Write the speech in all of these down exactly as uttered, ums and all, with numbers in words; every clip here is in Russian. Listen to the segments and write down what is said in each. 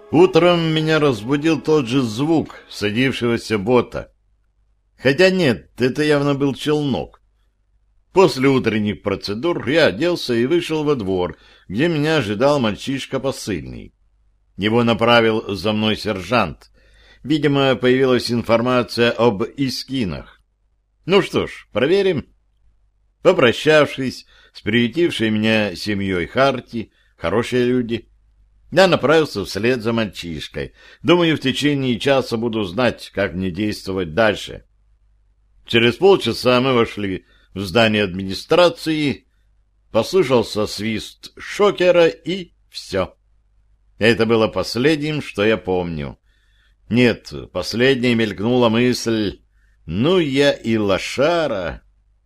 Утром меня разбудил тот же звук садившегося бота. Хотя нет, это явно был челнок. После утренних процедур я оделся и вышел во двор, где меня ожидал мальчишка посыльный. Его направил за мной сержант. Видимо, появилась информация об искинах. Ну что ж, проверим. Попрощавшись с приютившей меня семьей Харти, хорошие люди, я направился вслед за мальчишкой. Думаю, в течение часа буду знать, как мне действовать дальше. Через полчаса мы вошли в здание администрации, послышался свист шокера и все. Это было последним, что я помню. Нет, последней мелькнула мысль: ну я и лошара.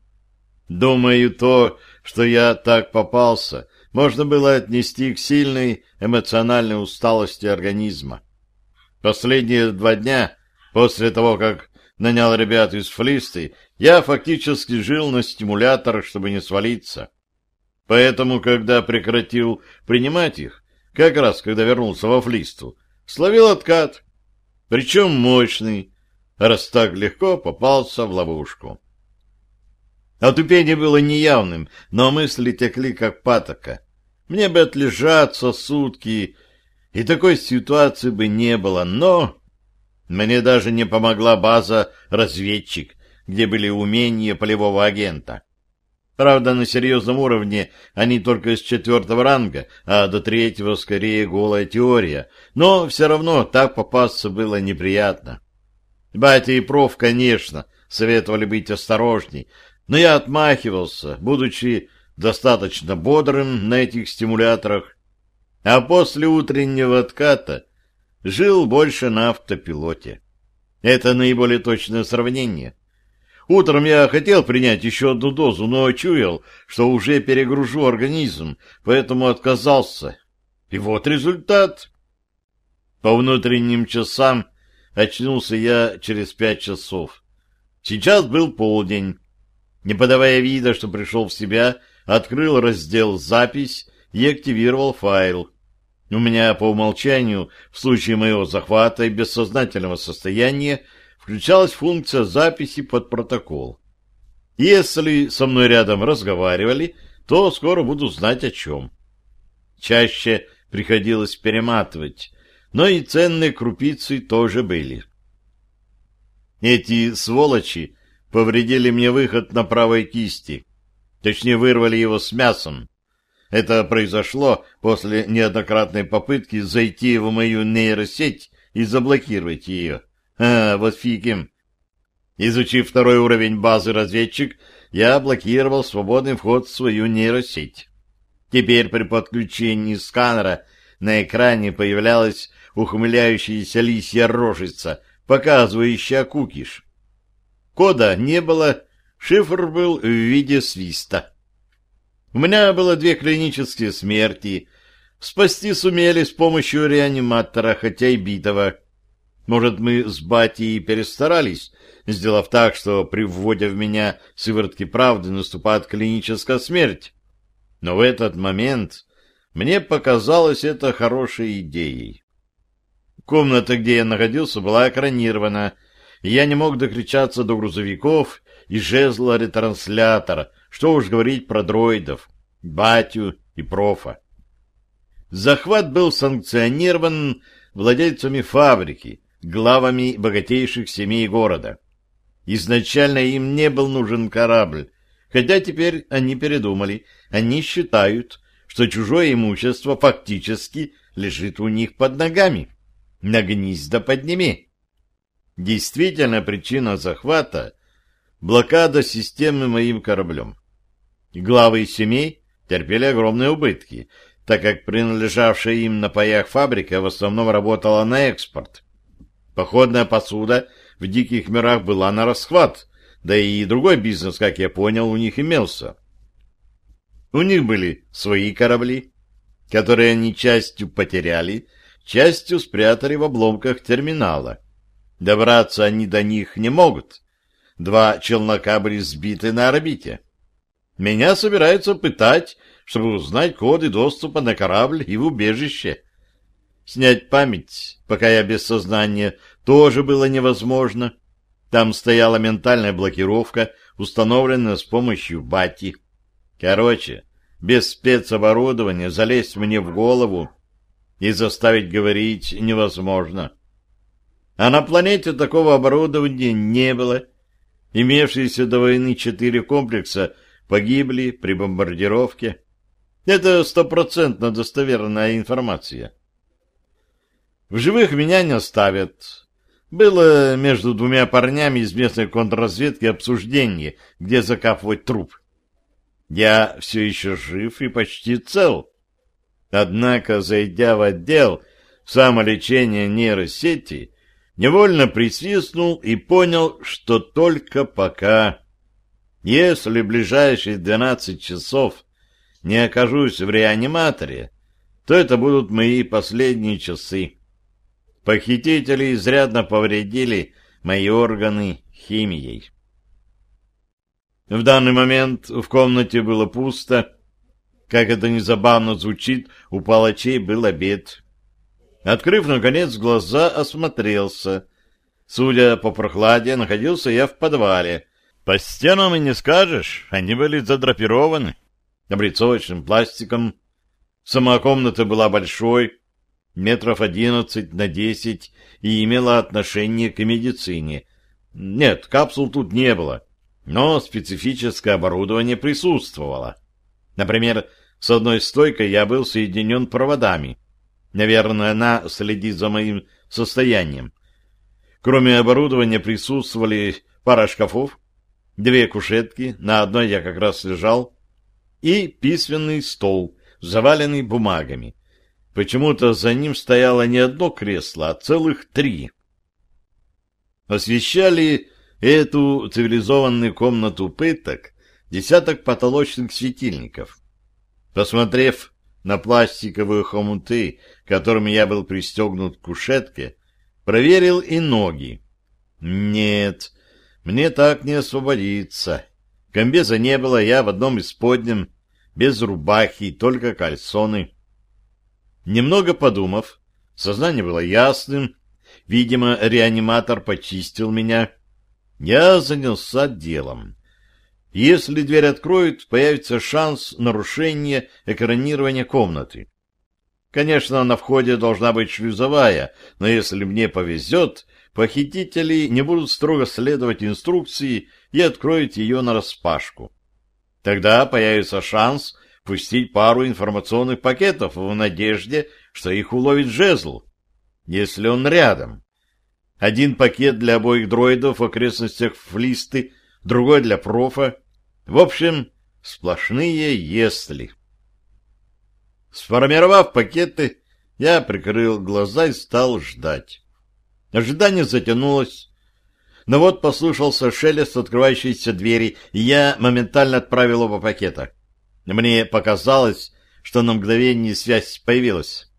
Думаю, то, что я так попался, можно было отнести к сильной эмоциональной усталости организма. Последние два дня, после того, как нанял ребят из Флисты, я фактически жил на стимуляторах, чтобы не свалиться. Поэтому, когда прекратил принимать их, как раз когда вернулся во Флисту, словил откат, причем мощный, раз так легко попался в ловушку. Отупение было неявным, но мысли текли как патока. Мне бы отлежаться сутки, и такой ситуации бы не было, но мне даже не помогла база «Разведчик», где были умения полевого агента. Правда, на серьезном уровне они только с четвертого ранга, а до третьего скорее голая теория, но все равно так попасться было неприятно. Батя и проф, конечно, советовали быть осторожней, но я отмахивался, будучи достаточно бодрым на этих стимуляторах, а после утреннего отката жил больше на автопилоте. Это наиболее точное сравнение. Утром я хотел принять еще одну дозу, но чуял, что уже перегружу организм, поэтому отказался. И вот результат. По внутренним часам очнулся я через пять часов. Сейчас был полдень. Не подавая вида, что пришел в себя, открыл раздел «Запись» и активировал файл. У меня по умолчанию, в случае моего захвата и бессознательного состояния, включалась функция записи под протокол. Если со мной рядом разговаривали, то скоро буду знать о чем. Чаще приходилось перематывать, но и ценные крупицы тоже были. Эти сволочи повредили мне выход на правой кисти, точнее вырвали его с мясом. Это произошло после неоднократной попытки зайти в мою нейросеть и заблокировать ее. А, вот фиг им. Изучив второй уровень базы «Разведчик», я блокировал свободный вход в свою нейросеть. Теперь при подключении сканера на экране появлялась ухмыляющаяся лисья рожица, показывающая кукиш. Кода не было, шифр был в виде свиста. У меня было две клинические смерти. Спасти сумели с помощью реаниматора, хотя и битого. Может, мы с батей перестарались, сделав так, что при вводе в меня сыворотки правды наступает клиническая смерть. Но в этот момент мне показалось это хорошей идеей. Комната, где я находился, была экранирована, и я не мог докричаться до грузовиков и жезла ретранслятора, что уж говорить про дроидов, батю и профа. Захват был санкционирован владельцами фабрики, главами богатейших семей города. Изначально им не был нужен корабль, хотя теперь они передумали. Они считают, что чужое имущество фактически лежит у них под ногами. Нагнись да подними. Действительно, причина захвата — блокада системы моим кораблем. Главы семей терпели огромные убытки, так как принадлежавшая им на паях фабрика в основном работала на экспорт. Походная посуда в диких мирах была на расхват, да и другой бизнес, как я понял, у них имелся. У них были свои корабли, которые они частью потеряли, частью спрятали в обломках терминала. Добраться они до них не могут. Два челнока были сбиты на орбите. Меня собираются пытать, чтобы узнать коды доступа на корабль и в убежище. Снять память, пока я без сознания, тоже было невозможно. Там стояла ментальная блокировка, установленная с помощью бати. Короче, без спецоборудования залезть мне в голову и заставить говорить невозможно. А на планете такого оборудования не было. Имевшиеся до войны четыре комплекса погибли при бомбардировке. Это стопроцентно достоверная информация. В живых меня не оставят. Было между двумя парнями из местной контрразведки обсуждение, где закапывать труп. Я все еще жив и почти цел. Однако, зайдя в отдел самолечения нейросети, невольно присвистнул и понял, что только пока. Если в ближайшие двенадцать часов не окажусь в реаниматоре, то это будут мои последние часы. Похитители изрядно повредили мои органы химией. В данный момент в комнате было пусто. Как это ни забавно звучит, у палачей был обед. Открыв, наконец, глаза, осмотрелся. Судя по прохладе, находился я в подвале. По стенам и не скажешь, они были задрапированы облицовочным пластиком. Сама комната была большой, метров одиннадцать на десять, и имела отношение к медицине. Нет, капсул тут не было, но специфическое оборудование присутствовало. Например, с одной стойкой я был соединен проводами. Наверное, она следит за моим состоянием. Кроме оборудования присутствовали пара шкафов, две кушетки, на одной я как раз лежал, и письменный стол, заваленный бумагами. Почему-то за ним стояло не одно кресло, а целых три. Освещали эту цивилизованную комнату пыток десяток потолочных светильников. Посмотрев на пластиковые хомуты, которыми я был пристегнут к кушетке, проверил и ноги. Нет, мне так не освободиться. Комбеза не было, я в одном исподнем, без рубахи, только кальсоны. Немного подумав, сознание было ясным, видимо, реаниматор почистил меня. Я занялся делом. Если дверь откроют, появится шанс нарушения экранирования комнаты. Конечно, на входе должна быть шлюзовая, но если мне повезет, похитители не будут строго следовать инструкции и откроют ее нараспашку. Тогда появится шанс пустить пару информационных пакетов в надежде, что их уловит жезл, если он рядом. Один пакет для обоих дроидов в окрестностях Флисты, другой для профа. В общем, сплошные «если». Сформировав пакеты, я прикрыл глаза и стал ждать. Ожидание затянулось, но вот послышался шелест открывающейся двери, и я моментально отправил оба пакета. Мне показалось, что на мгновение связь появилась.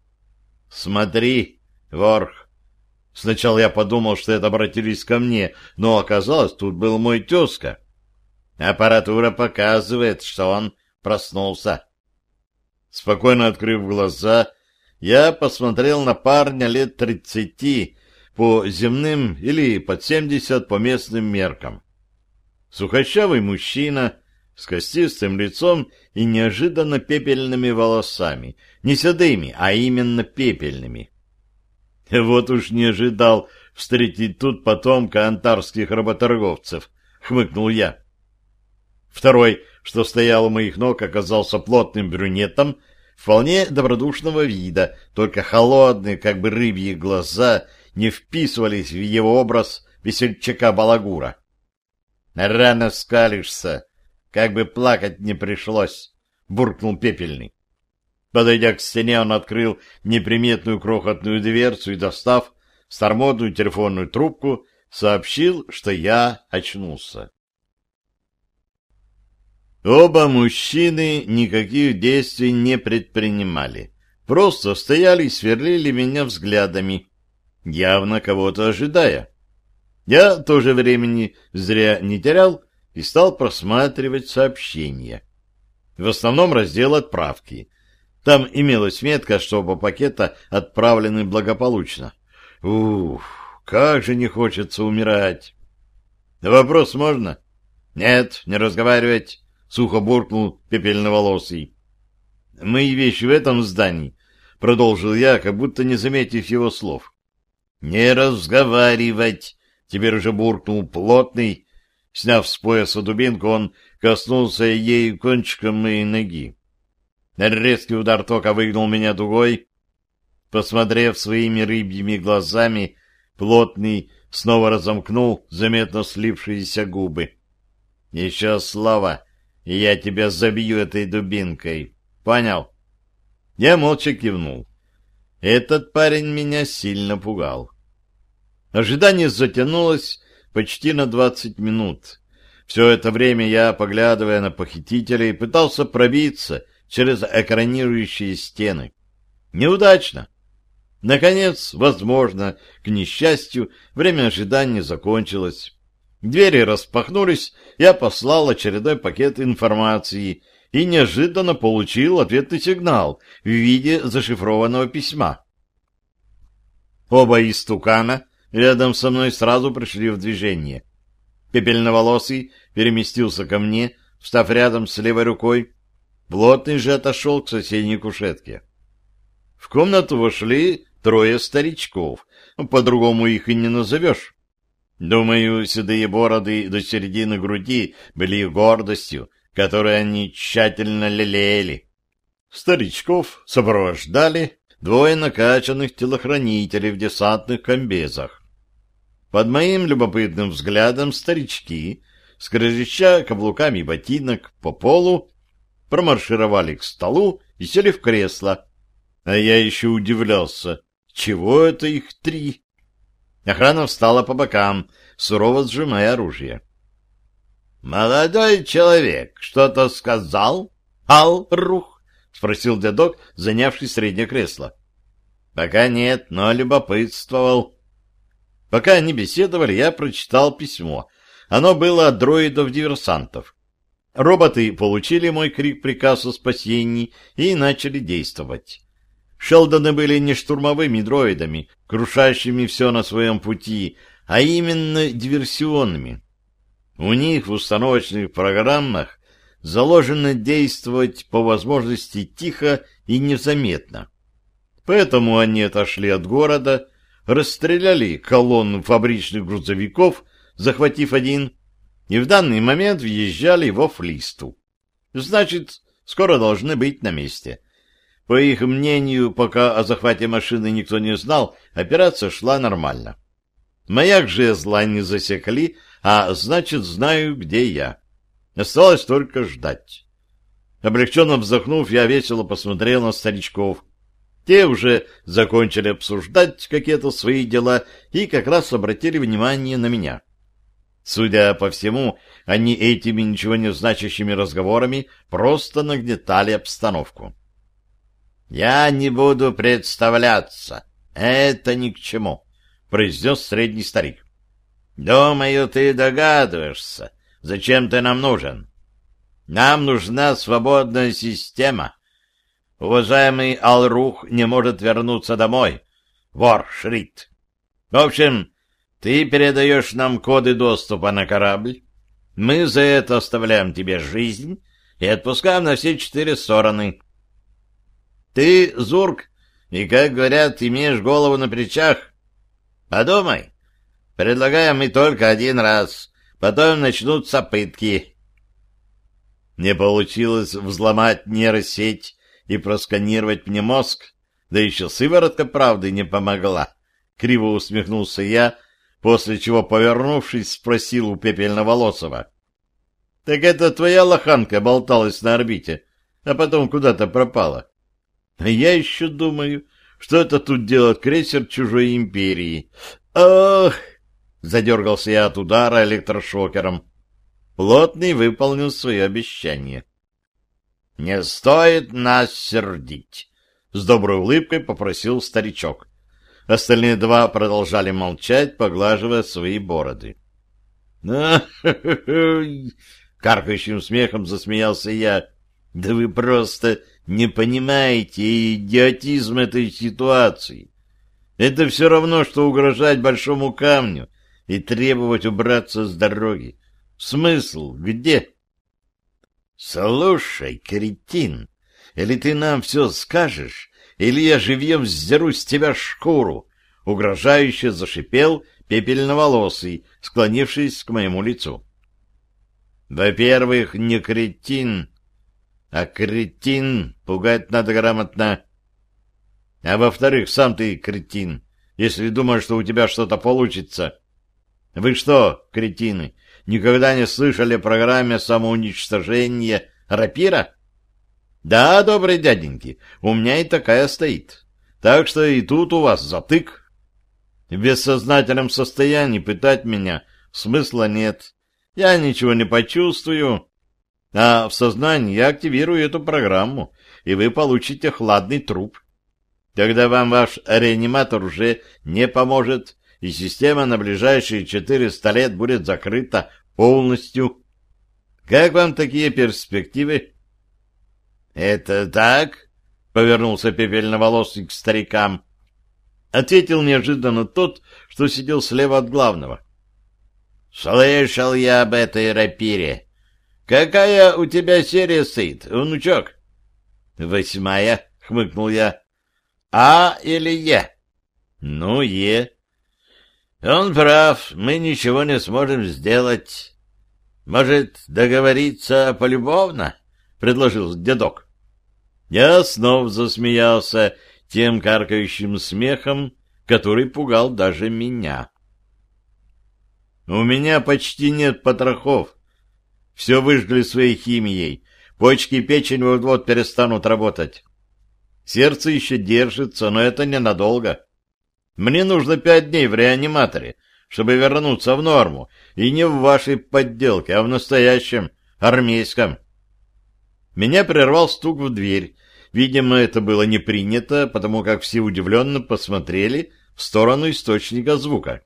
«Смотри, Ворх!» Сначала я подумал, что это обратились ко мне, но оказалось, тут был мой тезка. Аппаратура показывает, что он проснулся. Спокойно открыв глаза, я посмотрел на парня лет тридцати по земным или под семьдесят по местным меркам. Сухощавый мужчина с костистым лицом и неожиданно пепельными волосами. Не седыми, а именно пепельными. Вот уж не ожидал встретить тут потомка антарских работорговцев, хмыкнул я. Второй, что стоял у моих ног, оказался плотным брюнетом, вполне добродушного вида, только холодные, как бы рыбьи глаза не вписывались в его образ весельчака-балагура. «Рано скалишься, как бы плакать не пришлось», — буркнул пепельный. Подойдя к стене, он открыл неприметную крохотную дверцу и, достав старомодную телефонную трубку, сообщил, что я очнулся. Оба мужчины никаких действий не предпринимали, просто стояли и сверлили меня взглядами, явно кого-то ожидая. Я тоже времени зря не терял и стал просматривать сообщения. В основном раздел отправки. Там имелась метка, что оба пакета отправлены благополучно. Ух, как же не хочется умирать. Вопрос можно? Нет, не разговаривать, сухо буркнул пепельноволосый. Мои вещи в этом здании, продолжил я, как будто не заметив его слов. Не разговаривать, теперь уже буркнул плотный. Сняв с пояса дубинку, он коснулся ей кончиком моей ноги. Резкий удар тока выгнул меня дугой. Посмотрев своими рыбьими глазами, плотный снова разомкнул заметно слипшиеся губы. — Еще слово, и я тебя забью этой дубинкой. Понял? Я молча кивнул. Этот парень меня сильно пугал. Ожидание затянулось почти на двадцать минут. Все это время я, поглядывая на похитителей, пытался пробиться через экранирующие стены. Неудачно. Наконец, возможно, к несчастью, время ожидания закончилось. Двери распахнулись, я послал очередной пакет информации и неожиданно получил ответный сигнал в виде зашифрованного письма. Оба истукана рядом со мной сразу пришли в движение. Пепельноволосый переместился ко мне, встав рядом с левой рукой. Плотный же отошел к соседней кушетке. В комнату вошли трое старичков, по-другому их и не назовешь. Думаю, седые бороды до середины груди были их гордостью, которую они тщательно лелеяли. Старичков сопровождали двое накачанных телохранителей в десантных комбезах. Под моим любопытным взглядом старички, скрежеща каблуками ботинок по полу, промаршировали к столу и сели в кресло. А я еще удивлялся, чего это их три? Охрана встала по бокам, сурово сжимая оружие. — Молодой человек что-то сказал? Ал-Рух? — спросил дедок, занявший среднее кресло. — Пока нет, но любопытствовал. Пока они беседовали, я прочитал письмо. Оно было от дроидов-диверсантов. Роботы получили мой крик-приказ о спасении и начали действовать. Шелдоны были не штурмовыми дроидами, крушащими все на своем пути, а именно диверсионными. У них в установочных программах заложено действовать по возможности тихо и незаметно. Поэтому они отошли от города, расстреляли колонну фабричных грузовиков, захватив один, и в данный момент въезжали во Флисту. Значит, скоро должны быть на месте. По их мнению, пока о захвате машины никто не знал, операция шла нормально. Маяк жезла не засекли, а значит, знаю, где я. Осталось только ждать. Облегченно вздохнув, я весело посмотрел на старичков. Те уже закончили обсуждать какие-то свои дела и как раз обратили внимание на меня. Судя по всему, они этими ничего не значащими разговорами просто нагнетали обстановку. «Я не буду представляться. Это ни к чему», — произнес средний старик. «Думаю, ты догадываешься, зачем ты нам нужен. Нам нужна свободная система. Уважаемый Ал-Рух не может вернуться домой. Вор Шрит. В общем, ты передаешь нам коды доступа на корабль. Мы за это оставляем тебе жизнь и отпускаем на все четыре стороны. Ты, Зург, и, как говорят, имеешь голову на плечах. Подумай. Предлагаем мы только один раз. Потом начнутся пытки». Не получилось взломать нейросеть и просканировать мне мозг, да еще сыворотка правды не помогла. Криво усмехнулся я, после чего, повернувшись, спросил у Пепельноволосого. — Так это твоя лоханка болталась на орбите, а потом куда-то пропала? А я еще думаю, что это тут делает крейсер чужой империи. Ох! Задергался я от удара электрошокером. Плотный выполнил свое обещание. — Не стоит нас сердить, — с доброй улыбкой попросил старичок. Остальные два продолжали молчать, поглаживая свои бороды. — каркающим смехом засмеялся я. — Да вы просто не понимаете идиотизм этой ситуации. Это все равно, что угрожать большому камню и требовать убраться с дороги. Смысл где? Слушай, кретин, или ты нам все скажешь, или я живьем сдеру с тебя шкуру, угрожающе зашипел пепельноволосый, склонившись к моему лицу. Во-первых, не кретин, а кретин пугать надо грамотно. А во-вторых, сам ты кретин, если думаешь, что у тебя что-то получится. Вы что, кретины, никогда не слышали о программе самоуничтожения рапира? Да, добрые дяденьки, у меня и такая стоит. Так что и тут у вас затык. В бессознательном состоянии пытать меня смысла нет. Я ничего не почувствую. А в сознании я активирую эту программу, и вы получите хладный труп. Тогда вам ваш реаниматор уже не поможет, и система на ближайшие четыреста лет будет закрыта полностью. Как вам такие перспективы? — Это так? — повернулся пепельноволосый к старикам. Ответил неожиданно тот, что сидел слева от главного. — Слышал я об этой рапире. Какая у тебя серия стоит, внучок? — Восьмая, — хмыкнул я. — А или Е? — Ну, Е. — Он прав, мы ничего не сможем сделать. — Может, договориться полюбовно? — предложил дедок. Я снова засмеялся тем каркающим смехом, который пугал даже меня. У меня почти нет потрохов. Все выжгли своей химией. Почки и печень вот-вот перестанут работать. Сердце еще держится, но это ненадолго. Мне нужно пять дней в реаниматоре, чтобы вернуться в норму, и не в вашей подделке, а в настоящем, армейском. Меня прервал стук в дверь. Видимо, это было не принято, потому как все удивленно посмотрели в сторону источника звука.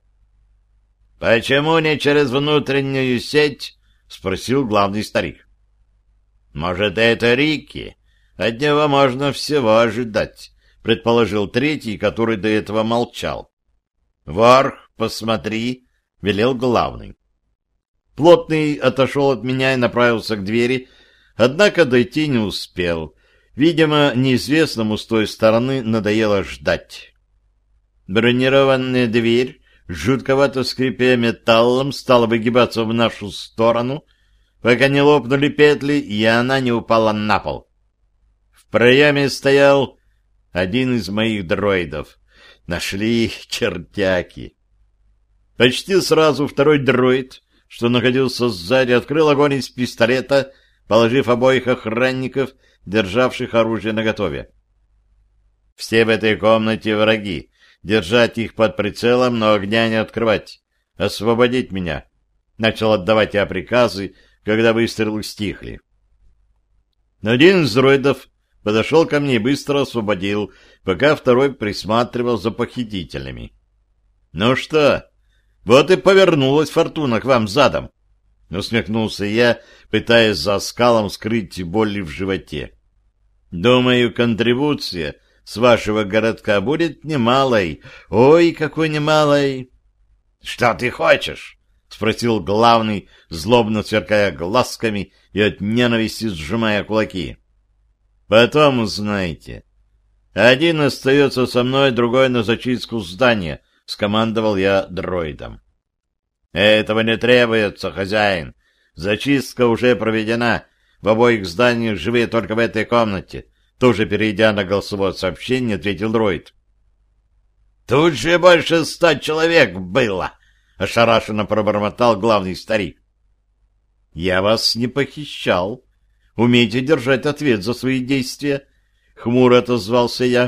— Почему не через внутреннюю сеть? — спросил главный старик. — Может, это Рикки? От него можно всего ожидать, — предположил третий, который до этого молчал. — Варх, посмотри, — велел главный. Плотный отошел от меня и направился к двери, однако дойти не успел. Видимо, неизвестному с той стороны надоело ждать. Бронированная дверь, жутковато скрипя металлом, стала выгибаться в нашу сторону, пока не лопнули петли, и она не упала на пол. В проеме стоял один из моих дроидов. Нашли чертяки. Почти сразу второй дроид, что находился сзади, открыл огонь из пистолета, положив обоих охранников, державших оружие наготове. Все в этой комнате враги. Держать их под прицелом, но огня не открывать. Освободить меня. Начал отдавать я приказы, когда выстрелы стихли. Один из дроидов подошел ко мне и быстро освободил, пока второй присматривал за похитителями. Ну что, вот и повернулась фортуна к вам задом. Усмехнулся я, пытаясь за оскалом скрыть боли в животе. Думаю, контрибуция с вашего городка будет немалой. Ой, какой немалой! — Что ты хочешь? — спросил главный, злобно сверкая глазками и от ненависти сжимая кулаки. — Потом узнаете. Один остается со мной, другой на зачистку здания, — скомандовал я дроидом. — Этого не требуется, хозяин. Зачистка уже проведена. В обоих зданиях живые только в этой комнате. Тоже перейдя на голосовое сообщение, ответил дроид. — Тут же больше ста человек было! — ошарашенно пробормотал главный старик. — Я вас не похищал. Умейте держать ответ за свои действия. Хмуро отозвался я.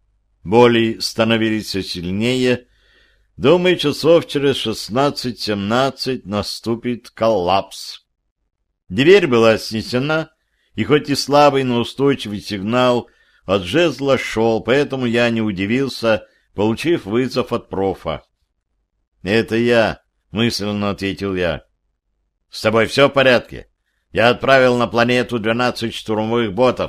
Боли становились все сильнее. Думаю, часов через шестнадцать-семнадцать наступит коллапс. Дверь была снесена, и хоть и слабый, но устойчивый сигнал от жезла шел, поэтому я не удивился, получив вызов от профа. — Это я, — мысленно ответил я. — С тобой все в порядке? Я отправил на планету двенадцать штурмовых ботов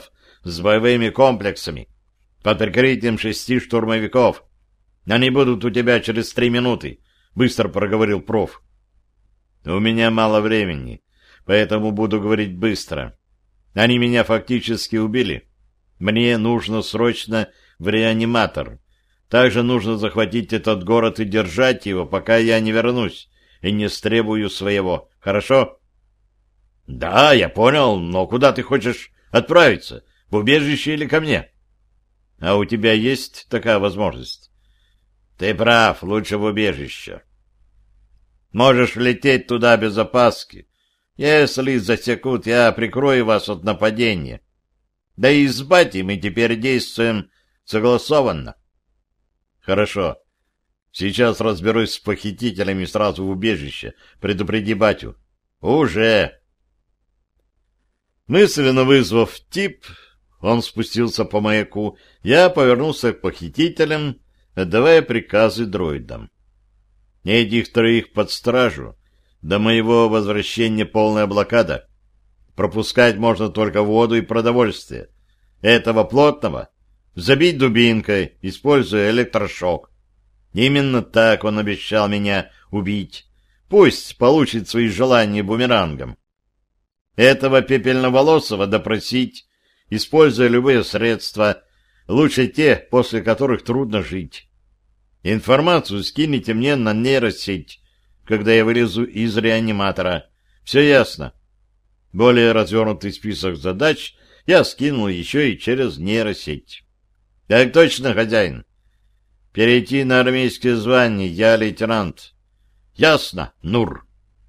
с боевыми комплексами, под прикрытием шести штурмовиков. Они будут у тебя через три минуты, — быстро проговорил проф. У меня мало времени, поэтому буду говорить быстро. Они меня фактически убили. Мне нужно срочно в реаниматор. Также нужно захватить этот город и держать его, пока я не вернусь и не стребую своего. Хорошо? Да, я понял, но куда ты хочешь отправиться? В убежище или ко мне? А у тебя есть такая возможность? Ты прав, лучше в убежище. Можешь лететь туда без опаски. Если засекут, я прикрою вас от нападения. Да и с батей мы теперь действуем согласованно. Хорошо. Сейчас разберусь с похитителями сразу в убежище. Предупреди батю. Уже. Мысленно вызвав тип, он спустился по маяку. Я повернулся к похитителям, отдавая приказы дроидам. Этих троих под стражу. До моего возвращения полная блокада. Пропускать можно только воду и продовольствие. Этого плотного забить дубинкой, используя электрошок. Именно так он обещал меня убить. Пусть получит свои желания бумерангом. Этого пепельноволосого допросить, используя любые средства, лучше те, после которых трудно жить. Информацию скинете мне на нейросеть, когда я вылезу из реаниматора. Все ясно. Более развернутый список задач я скинул еще и через нейросеть. Так точно, хозяин. Перейти на армейское звание, я лейтенант. Ясно, Нур.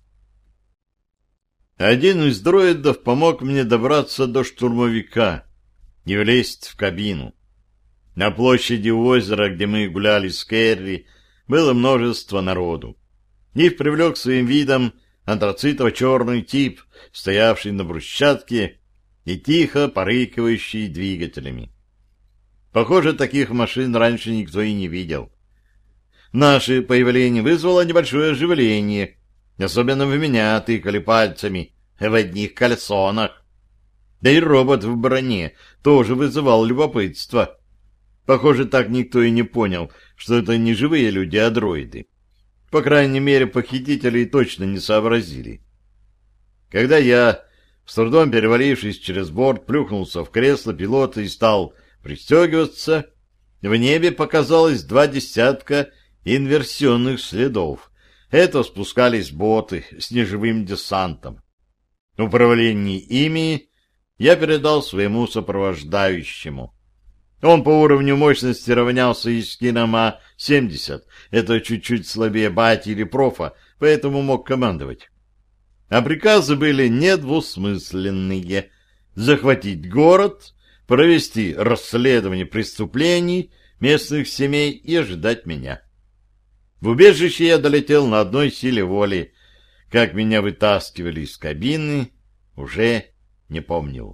Один из дроидов помог мне добраться до штурмовика и влезть в кабину. На площади у озера, где мы гуляли с Кэрри, было множество народу. Их привлек своим видом антрацитово-черный тип, стоявший на брусчатке и тихо порыкивающий двигателями. Похоже, таких машин раньше никто и не видел. Наше появление вызвало небольшое оживление. Особенно в меня тыкали пальцами в одних кальсонах. Да и робот в броне тоже вызывал любопытство. Похоже, так никто и не понял, что это не живые люди, а дроиды. По крайней мере, похитители точно не сообразили. Когда я, с трудом перевалившись через борт, плюхнулся в кресло пилота и стал пристегиваться, в небе показалось два десятка инверсионных следов. Это спускались боты с неживым десантом. Управление ими я передал своему сопровождающему. Он по уровню мощности равнялся Искинам А семьдесят. Это чуть-чуть слабее бати или профа, поэтому мог командовать. А приказы были недвусмысленные. Захватить город, провести расследование преступлений местных семей и ожидать меня. В убежище я долетел на одной силе воли. Как меня вытаскивали из кабины, уже не помнил.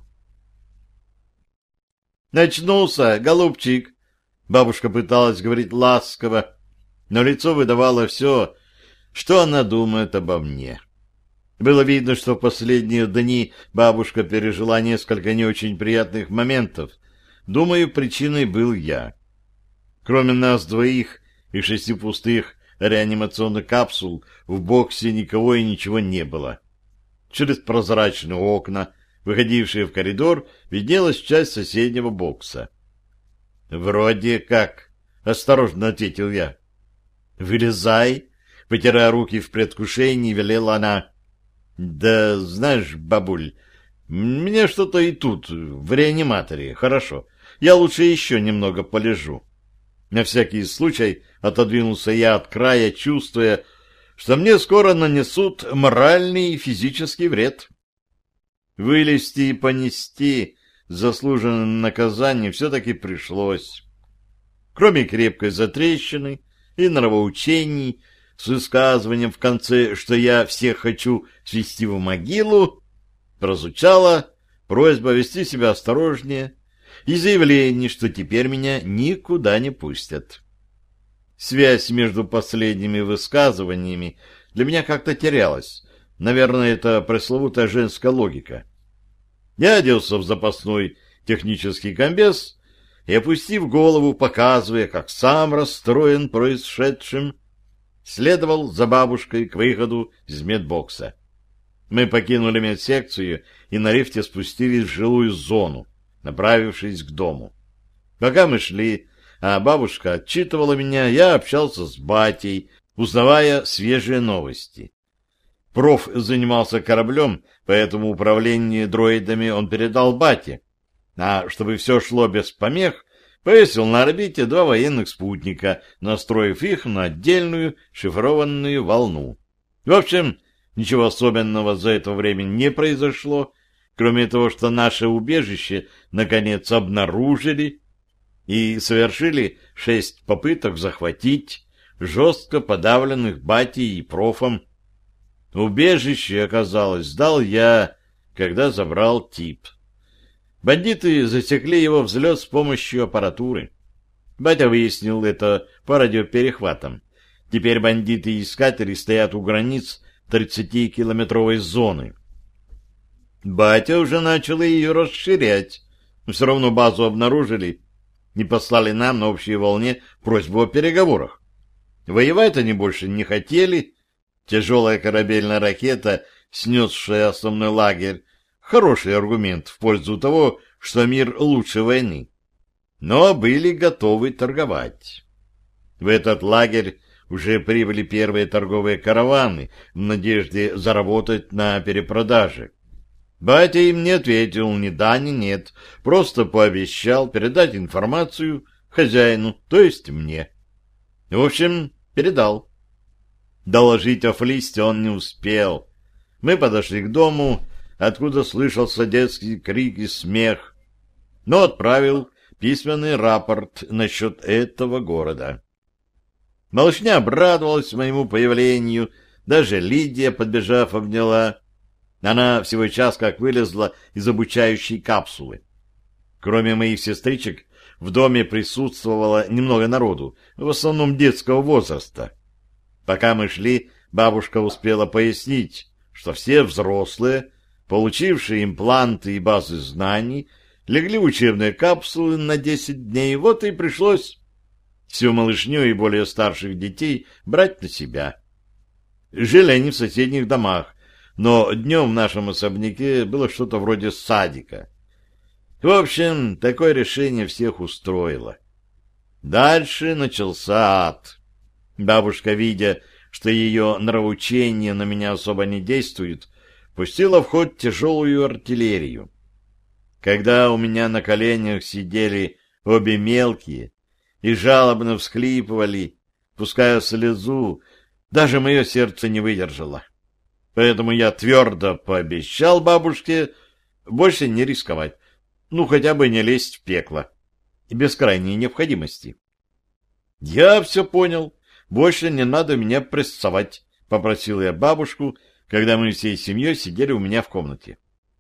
«Очнулся, голубчик!» Бабушка пыталась говорить ласково, но лицо выдавало все, что она думает обо мне. Было видно, что в последние дни бабушка пережила несколько не очень приятных моментов. Думаю, причиной был я. Кроме нас двоих и шести пустых реанимационных капсул в боксе никого и ничего не было. Через прозрачные окна, выходившие в коридор, виднелась часть соседнего бокса. «Вроде как», — осторожно ответил я. «Вылезай», — потирая руки в предвкушении, велела она. «Да знаешь, бабуль, мне что-то и тут, в реаниматоре, хорошо. Я лучше еще немного полежу». На всякий случай отодвинулся я от края, чувствуя, что мне скоро нанесут моральный и физический вред. Вылезти и понести заслуженное наказание все-таки пришлось. Кроме крепкой затрещины и нравоучений с высказыванием в конце, что я всех хочу свести в могилу, прозвучала просьба вести себя осторожнее и заявление, что теперь меня никуда не пустят. Связь между последними высказываниями для меня как-то терялась. Наверное, это пресловутая женская логика. Я оделся в запасной технический комбез и, опустив голову, показывая, как сам расстроен происшедшим, следовал за бабушкой к выходу из медбокса. Мы покинули медсекцию и на лифте спустились в жилую зону, направившись к дому. Пока мы шли, а бабушка отчитывала меня, я общался с батей, узнавая свежие новости. Проф занимался кораблем, поэтому управление дроидами он передал бате, а чтобы все шло без помех, повесил на орбите два военных спутника, настроив их на отдельную шифрованную волну. В общем, ничего особенного за это время не произошло, кроме того, что наше убежище наконец обнаружили и совершили шесть попыток захватить жестко подавленных батей и профом. Убежище, оказалось, сдал я, когда забрал тип. Бандиты засекли его взлет с помощью аппаратуры. Батя выяснил это по радиоперехватам. Теперь бандиты и искатели стоят у границ тридцатикилометровой зоны. Батя уже начал ее расширять, но все равно базу обнаружили и послали нам на общей волне просьбу о переговорах. Воевать они больше не хотели. Тяжелая корабельная ракета, снесшая основной лагерь, хороший аргумент в пользу того, что мир лучше войны. Но были готовы торговать. В этот лагерь уже прибыли первые торговые караваны в надежде заработать на перепродаже. Батя им не ответил ни да, ни нет, просто пообещал передать информацию хозяину, то есть мне. В общем, передал. Доложить о флисте он не успел. Мы подошли к дому, откуда слышался детский крик и смех, но отправил письменный рапорт насчет этого города. Малышня обрадовалась моему появлению, даже Лидия, подбежав, обняла. Она всего час как вылезла из обучающей капсулы. Кроме моих сестричек, в доме присутствовало немного народу, в основном детского возраста. Пока мы шли, бабушка успела пояснить, что все взрослые, получившие импланты и базы знаний, легли в учебные капсулы на десять дней, вот и пришлось всю малышню и более старших детей брать на себя. Жили они в соседних домах, но днем в нашем особняке было что-то вроде садика. В общем, такое решение всех устроило. Дальше начался ад. Бабушка, видя, что ее нравоучения на меня особо не действуют, пустила в ход тяжелую артиллерию. Когда у меня на коленях сидели обе мелкие и жалобно всхлипывали, пуская слезу, даже мое сердце не выдержало. Поэтому я твердо пообещал бабушке больше не рисковать, ну, хотя бы не лезть в пекло, без крайней необходимости. Я все понял, больше не надо меня прессовать, попросил я бабушку, когда мы всей семьей сидели у меня в комнате.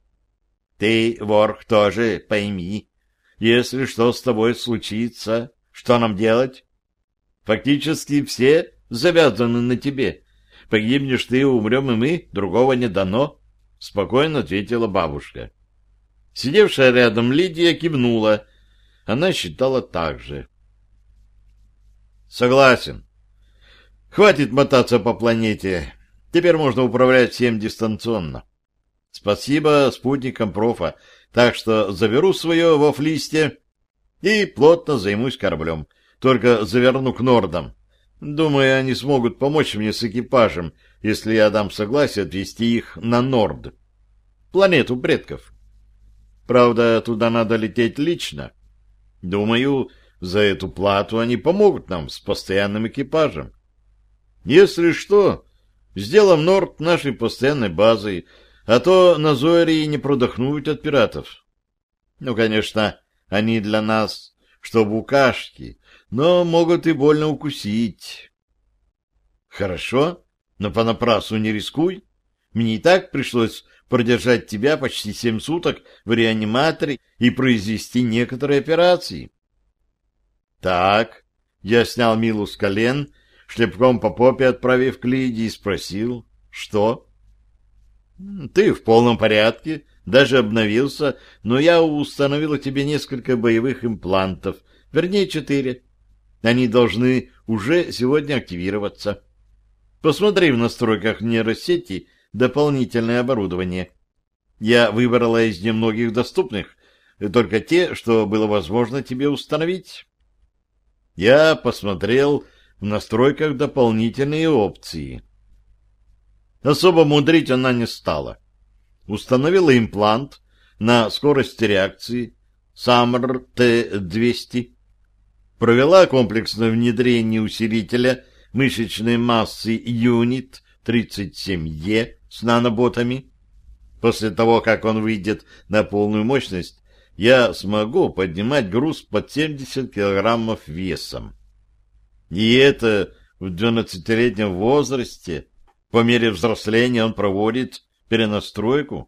Ты, ворх, тоже пойми, если что с тобой случится, что нам делать? Фактически все завязаны на тебе. Погибнешь ты, умрем и мы, другого не дано, — спокойно ответила бабушка. Сидевшая рядом Лидия кивнула. Она считала так же. Согласен. Хватит мотаться по планете. Теперь можно управлять всем дистанционно. Спасибо спутникам профа, так что заберу свое во флисте и плотно займусь кораблем. Только заверну к нордам. Думаю, они смогут помочь мне с экипажем, если я дам согласие отвезти их на Норд, планету предков. Правда, туда надо лететь лично. Думаю, за эту плату они помогут нам с постоянным экипажем. Если что, сделаем Норд нашей постоянной базой, а то на Зоарии не продохнуть от пиратов. Ну, конечно, они для нас, что букашки, но могут и больно укусить. Хорошо, но понапрасну не рискуй. Мне и так пришлось продержать тебя почти семь суток в реаниматоре и произвести некоторые операции. Так, я снял Милу с колен, шлепком по попе отправив к Лидии, и спросил, что? Ты в полном порядке, даже обновился, но я установил тебе несколько боевых имплантов, вернее, четыре. Они должны уже сегодня активироваться. Посмотри в настройках нейросети дополнительное оборудование. Я выбрала из немногих доступных, только те, что было возможно тебе установить. Я посмотрел в настройках дополнительные опции. Особо мудрить она не стала. Установила имплант на скорость реакции Саммер Т двести, провела комплексное внедрение усилителя мышечной массы Юнит тридцать семь Е с наноботами. После того, как он выйдет на полную мощность, я смогу поднимать груз под семьдесят килограммов весом. И это в двенадцатилетнем возрасте. По мере взросления он проводит перенастройку.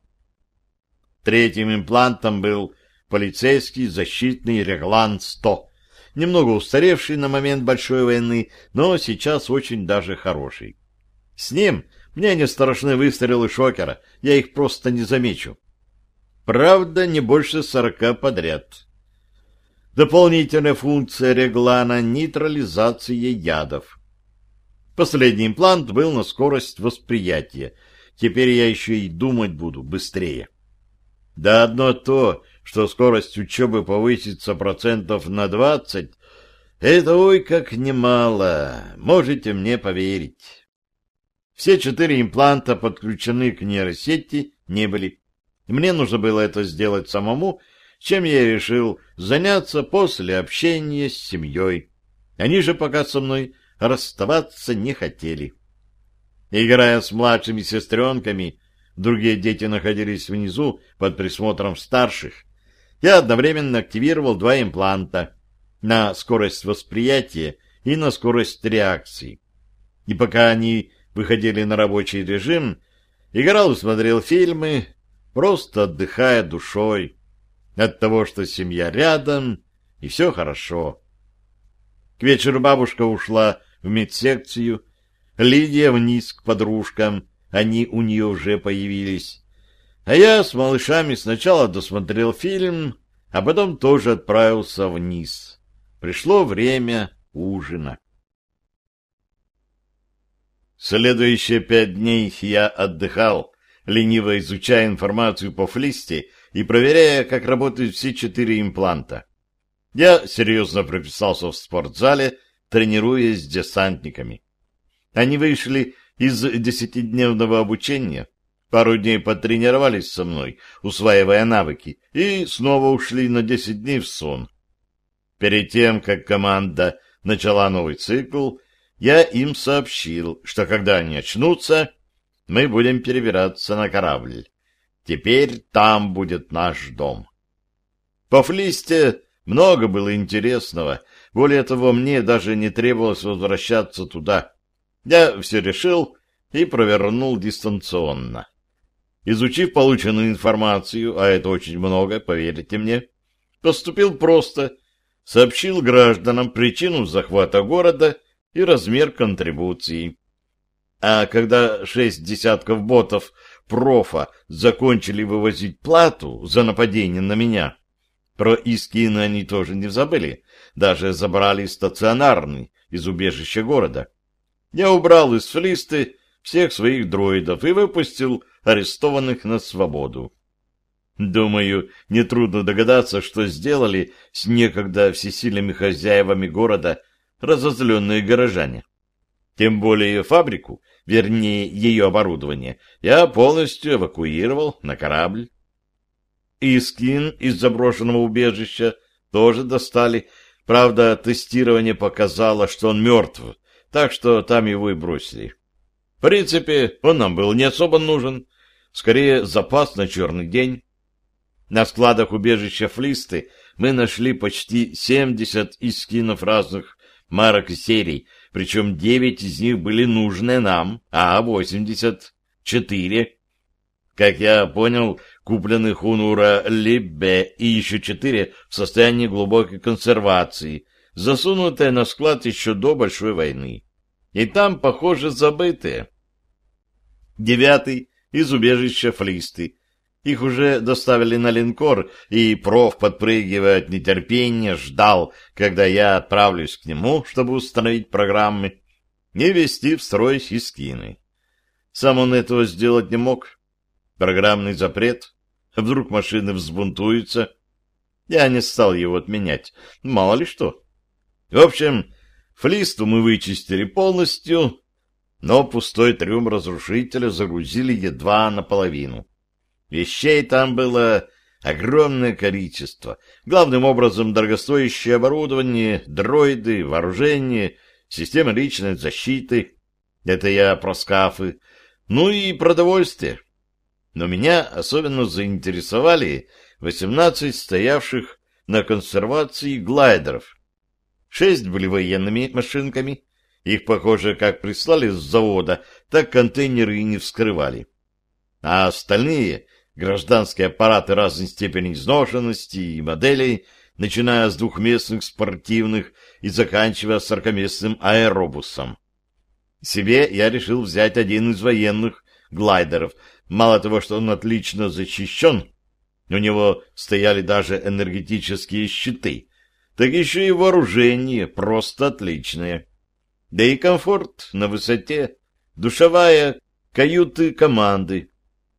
Третьим имплантом был полицейский защитный Реглан сто, немного устаревший на момент Большой войны, но сейчас очень даже хороший. С ним мне не страшны выстрелы шокера, я их просто не замечу. Правда, не больше сорока подряд. Дополнительная функция Реглана — нейтрализация ядов. Последний имплант был на скорость восприятия. Теперь я еще и думать буду быстрее. Да одно то, что скорость учебы повысится процентов на двадцать, это ой как немало, можете мне поверить. Все четыре импланта подключены к нейросети не были. Мне нужно было это сделать самому, чем я решил заняться после общения с семьей. Они же пока со мной расставаться не хотели. Играя с младшими сестренками, другие дети находились внизу под присмотром старших, я одновременно активировал два импланта на скорость восприятия и на скорость реакции. И пока они выходили на рабочий режим, играл и смотрел фильмы, просто отдыхая душой от того, что семья рядом и все хорошо. К вечеру бабушка ушла в медсекцию, Лидия вниз к подружкам, они у нее уже появились. А я с малышами сначала досмотрел фильм, а потом тоже отправился вниз. Пришло время ужина. Следующие пять дней я отдыхал, лениво изучая информацию по флисте и проверяя, как работают все четыре импланта. Я серьезно прописался в спортзале, тренируясь с десантниками. Они вышли из десятидневного обучения, пару дней потренировались со мной, усваивая навыки, и снова ушли на десять дней в сон. Перед тем, как команда начала новый цикл, я им сообщил, что когда они очнутся, мы будем перебираться на корабль. Теперь там будет наш дом. По флисте много было интересного. Более того, мне даже не требовалось возвращаться туда. Я все решил и провернул дистанционно. Изучив полученную информацию, а это очень много, поверьте мне, поступил просто. Сообщил гражданам причину захвата города и размер контрибуции. А когда шесть десятков ботов профа закончили вывозить плату за нападение на меня, про Искина они тоже не забыли, даже забрали стационарный из убежища города. Я убрал из флисты всех своих дроидов и выпустил арестованных на свободу. Думаю, нетрудно догадаться, что сделали с некогда всесильными хозяевами города разозленные горожане. Тем более фабрику, вернее ее оборудование, я полностью эвакуировал на корабль. Искин из заброшенного убежища тоже достали. Правда, тестирование показало, что он мертв, так что там его и бросили. В принципе, он нам был не особо нужен, скорее запас на черный день. На складах убежища Флисты мы нашли почти семьдесят искинов разных марок и серий, причем девять из них были нужны нам, а восемьдесят четыре. Как я понял, куплены Хунура Либбе и еще четыре в состоянии глубокой консервации, засунутые на склад еще до Большой войны. И там, похоже, забытые. Девятый из убежища Флисты. Их уже доставили на линкор, и проф, подпрыгивая от нетерпения, ждал, когда я отправлюсь к нему, чтобы установить программы и ввести в строй Искины. Сам он этого сделать не мог. Программный запрет. Вдруг машины взбунтуются. Я не стал его отменять. Мало ли что. В общем, флисту мы вычистили полностью, но пустой трюм разрушителя загрузили едва наполовину. Вещей там было огромное количество. Главным образом дорогостоящее оборудование, дроиды, вооружение, системы личной защиты. Это я про скафы. Ну и продовольствие. Но меня особенно заинтересовали восемнадцать стоявших на консервации глайдеров. Шесть были военными машинками. Их, похоже, как прислали с завода, так контейнеры и не вскрывали. А остальные — гражданские аппараты разной степени изношенности и моделей, начиная с двухместных спортивных и заканчивая сорокаместным аэробусом. Себе я решил взять один из военных глайдеров. Мало того, что он отлично защищен, у него стояли даже энергетические щиты, так еще и вооружение просто отличное. Да и комфорт на высоте, душевая, каюты команды.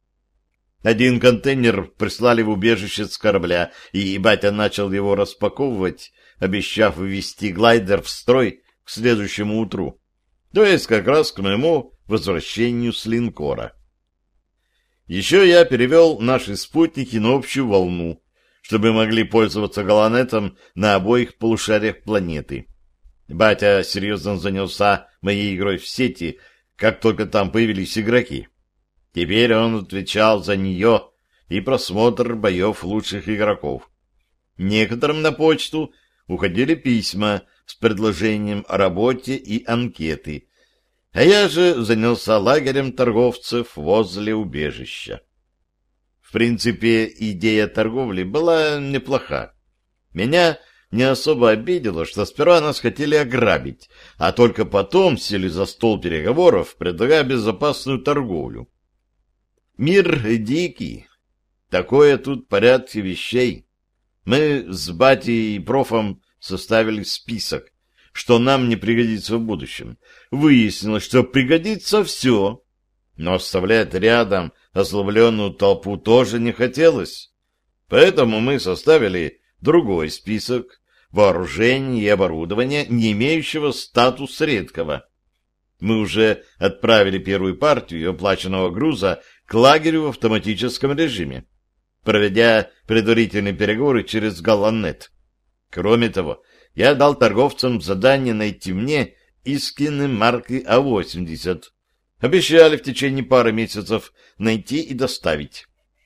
Один контейнер прислали в убежище с корабля, и батя начал его распаковывать, обещав ввести глайдер в строй к следующему утру, то есть как раз к моему возвращению с линкора. Еще я перевел наши спутники на общую волну, чтобы могли пользоваться Галанетом на обоих полушариях планеты. Батя серьезно занялся моей игрой в сети, как только там появились игроки. Теперь он отвечал за нее и просмотр боев лучших игроков. Некоторым на почту уходили письма с предложением о работе и анкеты, а я же занялся лагерем торговцев возле убежища. В принципе, идея торговли была неплоха. Меня не особо обидело, что сперва нас хотели ограбить, а только потом сели за стол переговоров, предлагая безопасную торговлю. Мир дикий. Такое тут порядке вещей. Мы с батей и профом составили список, что нам не пригодится в будущем. Выяснилось, что пригодится все, но оставлять рядом озлобленную толпу тоже не хотелось. Поэтому мы составили другой список вооружений и оборудования, не имеющего статус редкого. Мы уже отправили первую партию оплаченного груза к лагерю в автоматическом режиме, проведя предварительные переговоры через Галанет. Кроме того, я дал торговцам задание найти мне Искины марки А восемьдесят. Обещали в течение пары месяцев найти и доставить.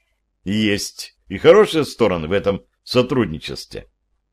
Есть и хорошие стороны в этом сотрудничестве.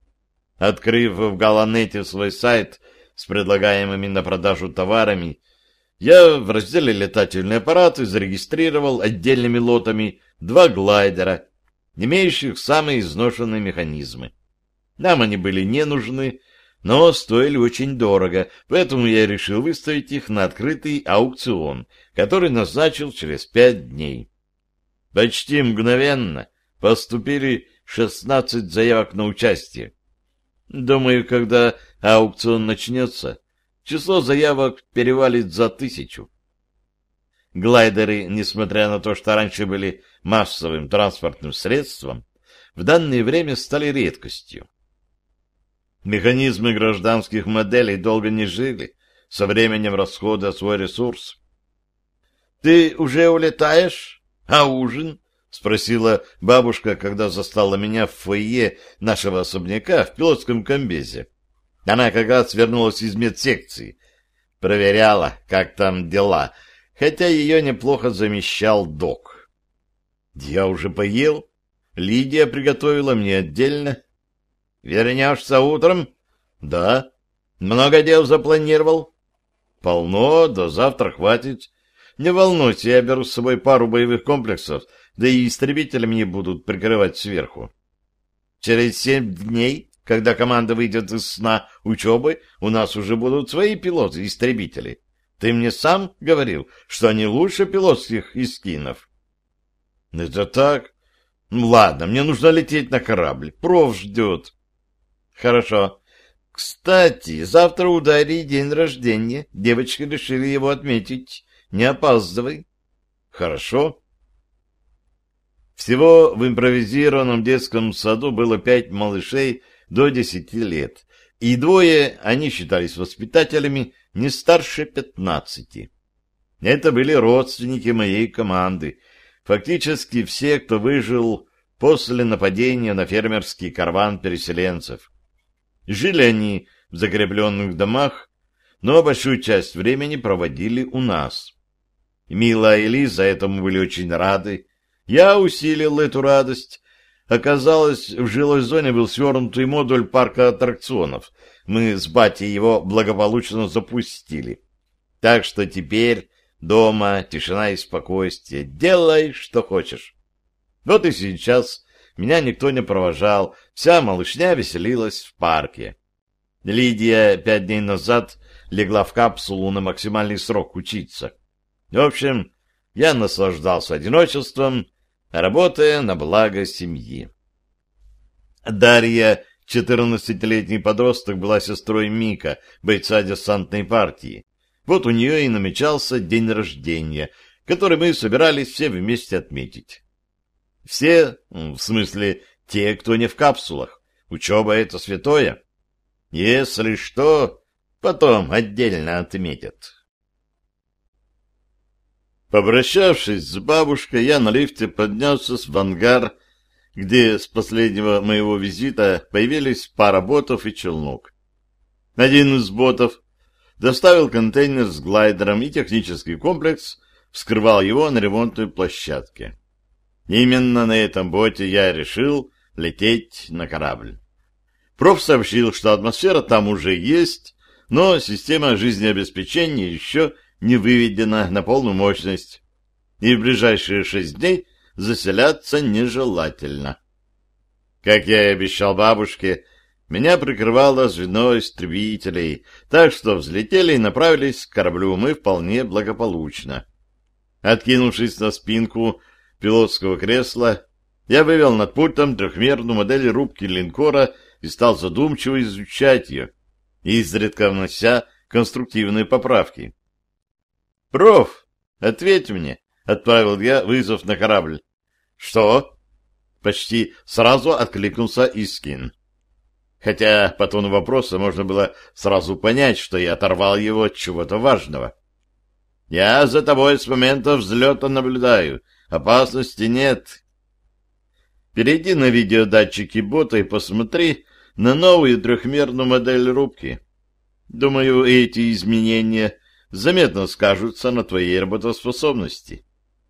Открыв в Галанете свой сайт с предлагаемыми на продажу товарами, я в разделе «Летательные аппараты» зарегистрировал отдельными лотами два глайдера, имеющих самые изношенные механизмы. Нам они были не нужны, но стоили очень дорого, поэтому я решил выставить их на открытый аукцион, который назначил через пять дней. Почти мгновенно поступили шестнадцать заявок на участие. Думаю, когда аукцион начнется, число заявок перевалит за тысячу. Глайдеры, несмотря на то, что раньше были массовым транспортным средством, в данное время стали редкостью. Механизмы гражданских моделей долго не жили, со временем расхода свой ресурс. — Ты уже улетаешь? А ужин? — спросила бабушка, когда застала меня в фойе нашего особняка в пилотском комбезе. Она как раз вернулась из медсекции. Проверяла, как там дела, хотя ее неплохо замещал док. Я уже поел. Лидия приготовила мне отдельно. Вернешься утром? Да. Много дел запланировал? Полно, до завтра хватит. Не волнуйся, я беру с собой пару боевых комплексов, да и истребители мне будут прикрывать сверху. Через семь дней, когда команда выйдет из сна учебы, у нас уже будут свои пилоты-истребители. Ты мне сам говорил, что они лучше пилотских искинов. Это так. Ну ладно, мне нужно лететь на корабль. Проф ждет. Хорошо. Кстати, завтра у Дарьи день рождения. Девочки решили его отметить. Не опаздывай. Хорошо. Всего в импровизированном детском саду было пять малышей до десяти лет, и двое, они считались воспитателями, не старше пятнадцати. Это были родственники моей команды, фактически все, кто выжил после нападения на фермерский караван переселенцев. Жили они в закрепленных домах, но большую часть времени проводили у нас. Мила и Лиза этому были очень рады. Я усилил эту радость. Оказалось, в жилой зоне был свернутый модуль парка аттракционов. Мы с батей его благополучно запустили. Так что теперь дома тишина и спокойствие. Делай, что хочешь. Вот и сейчас меня никто не провожал. Вся малышня веселилась в парке. Лидия пять дней назад легла в капсулу на максимальный срок учиться. В общем, я наслаждался одиночеством, работая на благо семьи. Дарья, четырнадцатилетний подросток, была сестрой Мика, бойца десантной партии. Вот у нее и намечался день рождения, который мы собирались все вместе отметить. Все, в смысле, те, кто не в капсулах. Учеба — это святое. Если что, потом отдельно отметят. Попрощавшись с бабушкой, я на лифте поднялся в ангар, где с последнего моего визита появились пара ботов и челнок. Один из ботов доставил контейнер с глайдером, и технический комплекс вскрывал его на ремонтной площадке. Именно на этом боте я решил лететь на корабль. Проф сообщил, что атмосфера там уже есть, но система жизнеобеспечения еще не выведена на полную мощность, и в ближайшие шесть дней заселяться нежелательно. Как я и обещал бабушке, меня прикрывало звено истребителей, так что взлетели и направились к кораблю мы вполне благополучно. Откинувшись на спинку пилотского кресла, я вывел над пультом трехмерную модель рубки линкора и стал задумчиво изучать ее, изредка внося конструктивные поправки. «Проф, ответь мне», — отправил я вызов на корабль. «Что?» — почти сразу откликнулся Искин. Хотя по тону вопроса можно было сразу понять, что я оторвал его от чего-то важного. «Я за тобой с момента взлета наблюдаю. Опасности нет». Перейди на видеодатчики бота и посмотри на новую трехмерную модель рубки. Думаю, эти изменения заметно скажутся на твоей работоспособности.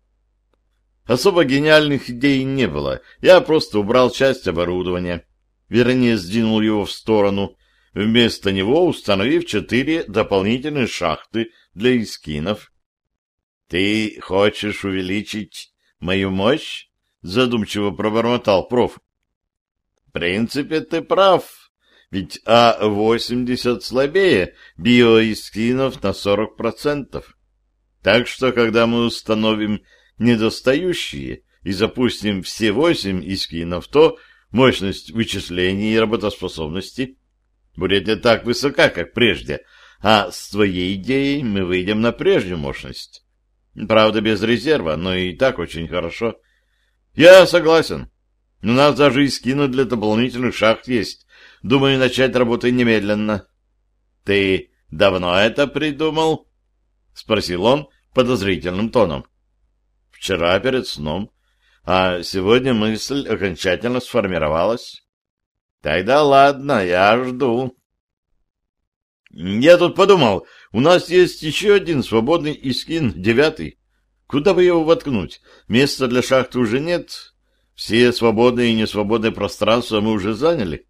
Особо гениальных идей не было. Я просто убрал часть оборудования, вернее, сдвинул его в сторону, вместо него установив четыре дополнительные шахты для искинов. — Ты хочешь увеличить мою мощь? — задумчиво пробормотал проф. — В принципе, ты прав. Ведь А восемьдесят слабее биоискинов на сорок процентов. Так что, когда мы установим недостающие и запустим все восемь искинов, то мощность вычислений и работоспособности будет не так высока, как прежде, а с твоей идеей мы выйдем на прежнюю мощность. Правда, без резерва, но и так очень хорошо. Я согласен. У нас даже искины для дополнительных шахт есть. Думаю, начать работу немедленно. — Ты давно это придумал? — спросил он подозрительным тоном. — Вчера перед сном. А сегодня мысль окончательно сформировалась. — Тогда ладно, я жду. — Я тут подумал, у нас есть еще один свободный искин, девятый. Куда бы его воткнуть? Места для шахты уже нет. Все свободные и несвободные пространства мы уже заняли.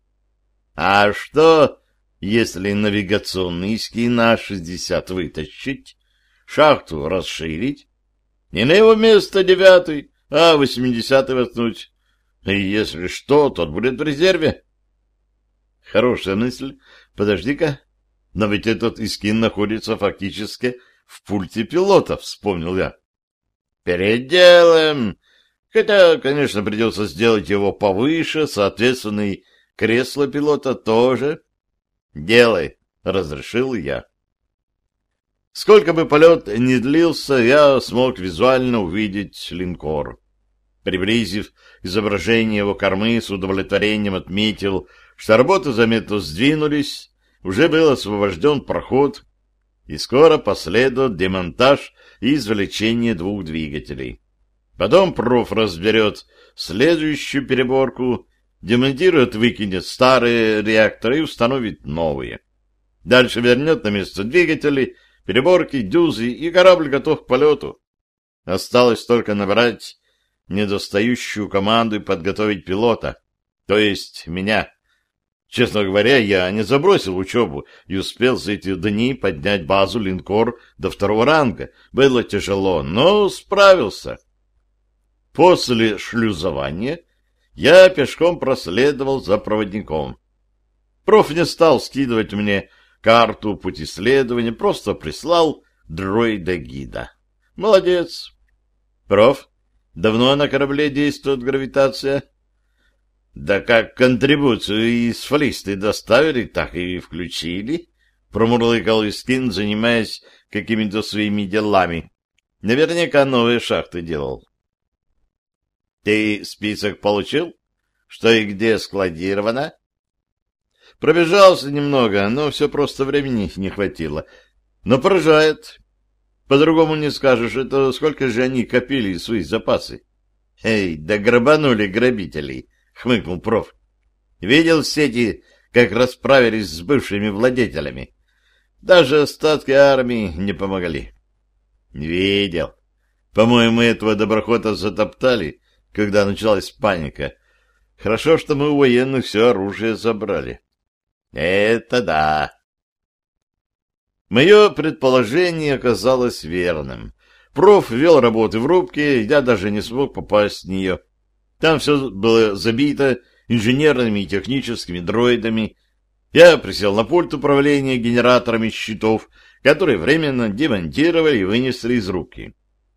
А что, если навигационный искин на шестьдесят вытащить, шахту расширить, и на его место девятый, а восьмидесятый воткнуть? И если что, тот будет в резерве. Хорошая мысль. Подожди-ка. Но ведь этот искин находится фактически в пульте пилота, вспомнил я. Переделаем. Хотя, конечно, придется сделать его повыше, соответственно, и кресло пилота тоже. «Делай», — разрешил я. Сколько бы полет ни длился, я смог визуально увидеть линкор. Приблизив изображение его кормы, с удовлетворением отметил, что работы заметно сдвинулись, уже был освобожден проход, и скоро последует демонтаж и извлечение двух двигателей. Потом проф разберет следующую переборку, демонтирует, выкинет старые реакторы и установит новые. Дальше вернет на место двигатели, переборки, дюзы, и корабль готов к полету. Осталось только набрать недостающую команду и подготовить пилота, то есть меня. Честно говоря, я не забросил учебу и успел за эти дни поднять базу линкор до второго ранга. Было тяжело, но справился. После шлюзования я пешком проследовал за проводником. Проф не стал скидывать мне карту пути следования, просто прислал дроида-гида. Молодец. Проф, давно на корабле действует гравитация? Да как контрибуцию из фалисты доставили, так и включили, промурлыкал Искин, занимаясь какими-то своими делами. Наверняка новые шахты делал. Ты список получил? Что и где складировано? Пробежался немного, но все просто времени не хватило. Но поражает. По-другому не скажешь, это сколько же они копили свои запасы. Эй, да грабанули грабителей, хмыкнул проф. Видел в сети, как расправились с бывшими владетелями. Даже остатки армии не помогли. Видел. По-моему, этого доброхота затоптали, когда началась паника. Хорошо, что мы у военных все оружие забрали. Это да. Мое предположение оказалось верным. Проф вел работы в рубке, я даже не смог попасть в нее. Там все было забито инженерными и техническими дроидами. Я присел на пульт управления генераторами щитов, которые временно демонтировали и вынесли из руки.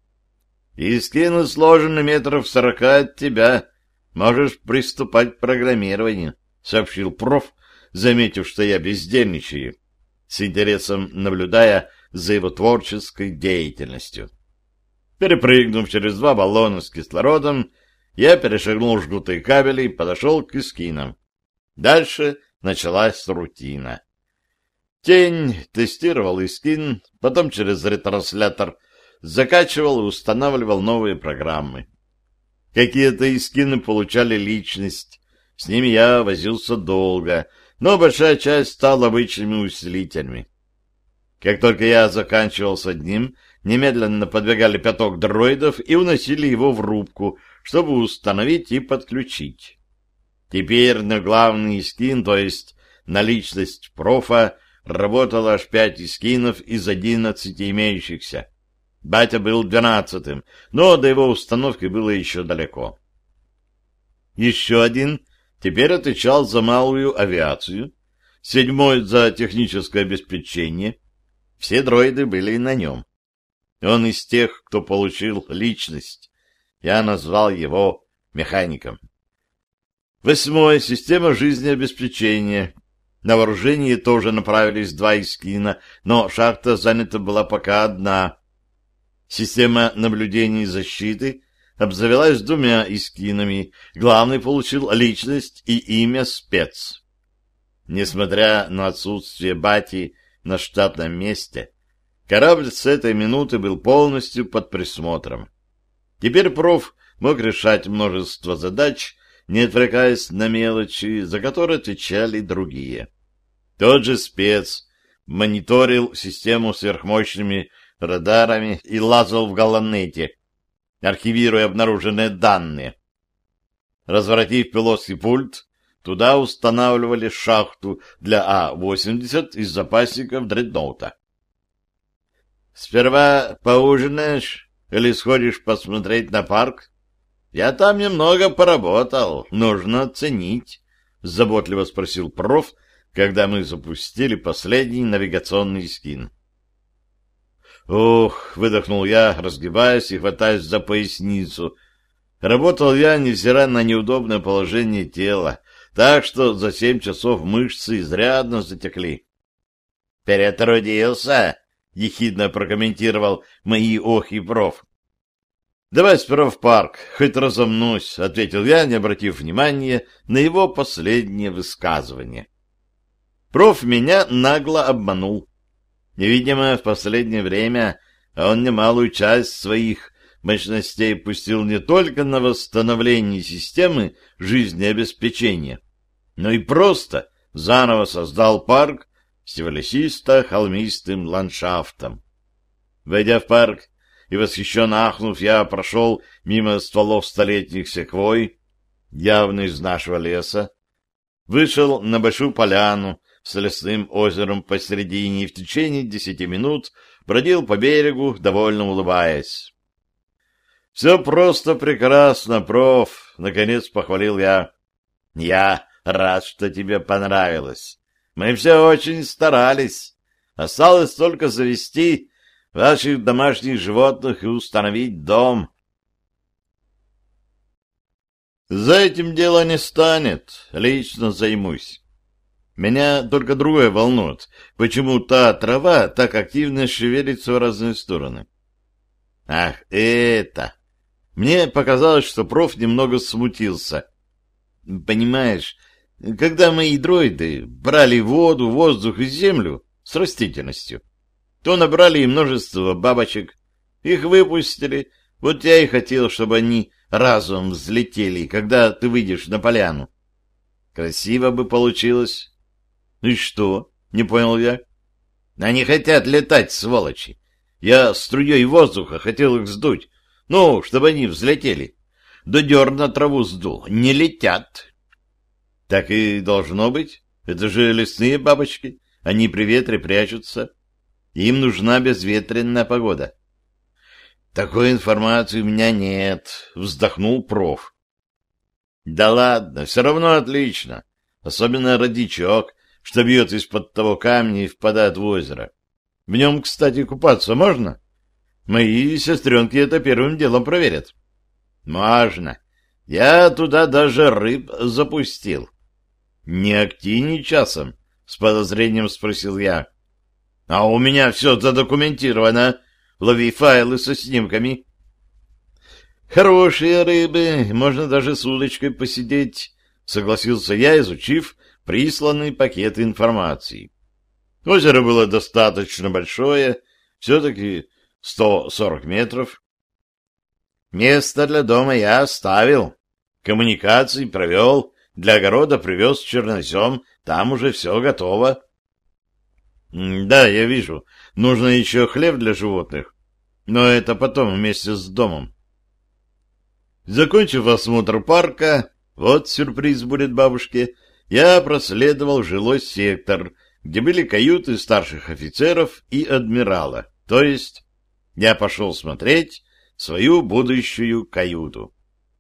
И скину сложено метров сорока от тебя. Можешь приступать к программированию, — сообщил проф, заметив, что я бездельничаю, с интересом наблюдая за его творческой деятельностью. Перепрыгнув через два баллона с кислородом, я перешагнул жгутые кабели и подошел к эскинам. Дальше началась рутина. Тень тестировал эскин, потом через ретранслятор закачивал и устанавливал новые программы. Какие-то эскины получали личность, с ними я возился долго, но большая часть стала обычными усилителями. Как только я заканчивал с одним, немедленно подвигали пяток дроидов и уносили его в рубку, чтобы установить и подключить. Теперь на главный эскин, то есть на личность профа, работало аж пять эскинов из одиннадцати имеющихся. Батя был двенадцатым, но до его установки было еще далеко. Еще один теперь отвечал за малую авиацию, седьмой за техническое обеспечение. Все дроиды были на нем. Он из тех, кто получил личность. Я назвал его механиком. Восьмой — система жизнеобеспечения. На вооружение тоже направились два эскина, но шахта занята была пока одна. Система наблюдения и защиты обзавелась двумя эскинами. Главный получил личность и имя спец. Несмотря на отсутствие бати на штатном месте, корабль с этой минуты был полностью под присмотром. Теперь проф мог решать множество задач, не отвлекаясь на мелочи, за которые отвечали другие. Тот же спец мониторил систему сверхмощными радарами и лазал в галанете, архивируя обнаруженные данные. Разворотив пилотский пульт, туда устанавливали шахту для А восемьдесят из запасников дредноута. «Сперва поужинаешь или сходишь посмотреть на парк? Я там немного поработал, нужно оценить», — заботливо спросил проф, когда мы запустили последний навигационный скин. «Ох», — выдохнул я, разгибаясь и хватаясь за поясницу, Работал я, невзирая на неудобное положение тела, так что за семь часов мышцы изрядно затекли. «Перетрудился?» — ехидно прокомментировал мои охи проф. «Давай сперва в парк, хоть разомнусь», — ответил я, не обратив внимания на его последнее высказывание. Проф меня нагло обманул. Видимо, в последнее время он немалую часть своих мощностей пустил не только на восстановление системы жизнеобеспечения, но и просто заново создал парк с лесисто-холмистым ландшафтом. Войдя в парк и восхищенно ахнув, я прошел мимо стволов столетних секвой, явно из нашего леса, вышел на большую поляну с лесным озером посередине и в течение десяти минут бродил по берегу, довольно улыбаясь. — Все просто прекрасно, проф, — наконец похвалил я. — Я рад, что тебе понравилось. Мы все очень старались. Осталось только завести ваших домашних животных и установить дом. За этим дело не станет, лично займусь. Меня только другое волнует, почему та трава так активно шевелится в разные стороны. Ах, это... Мне показалось, что проф немного смутился. Понимаешь, когда мои дроиды брали воду, воздух и землю с растительностью, то набрали и множество бабочек, их выпустили, вот я и хотел, чтобы они разом взлетели, когда ты выйдешь на поляну. Красиво бы получилось. И что? Не понял я. Они хотят летать, сволочи. Я струей воздуха хотел их сдуть, ну, чтобы они взлетели. Да дерн на траву сдул, не летят. Так и должно быть. Это же лесные бабочки. Они при ветре прячутся. Им нужна безветренная погода. Такой информации у меня нет, вздохнул проф. Да ладно, все равно отлично. Особенно родичок, что бьет из-под того камня и впадает в озеро. В нем, кстати, купаться можно? Мои сестренки это первым делом проверят. Можно. Я туда даже рыб запустил. Не актини часом? С подозрением спросил я. А у меня все задокументировано. Лови файлы со снимками. Хорошие рыбы, можно даже с удочкой посидеть, согласился я, изучив присланный пакет информации. Озеро было достаточно большое, все-таки сто сорок метров. Место для дома я оставил, коммуникации провел, для огорода привез чернозем, там уже все готово. Да, я вижу, нужно еще хлеб для животных, но это потом вместе с домом. Закончив осмотр парка, вот сюрприз будет бабушке, я проследовал жилой сектор, где были каюты старших офицеров и адмирала, то есть я пошел смотреть свою будущую каюту.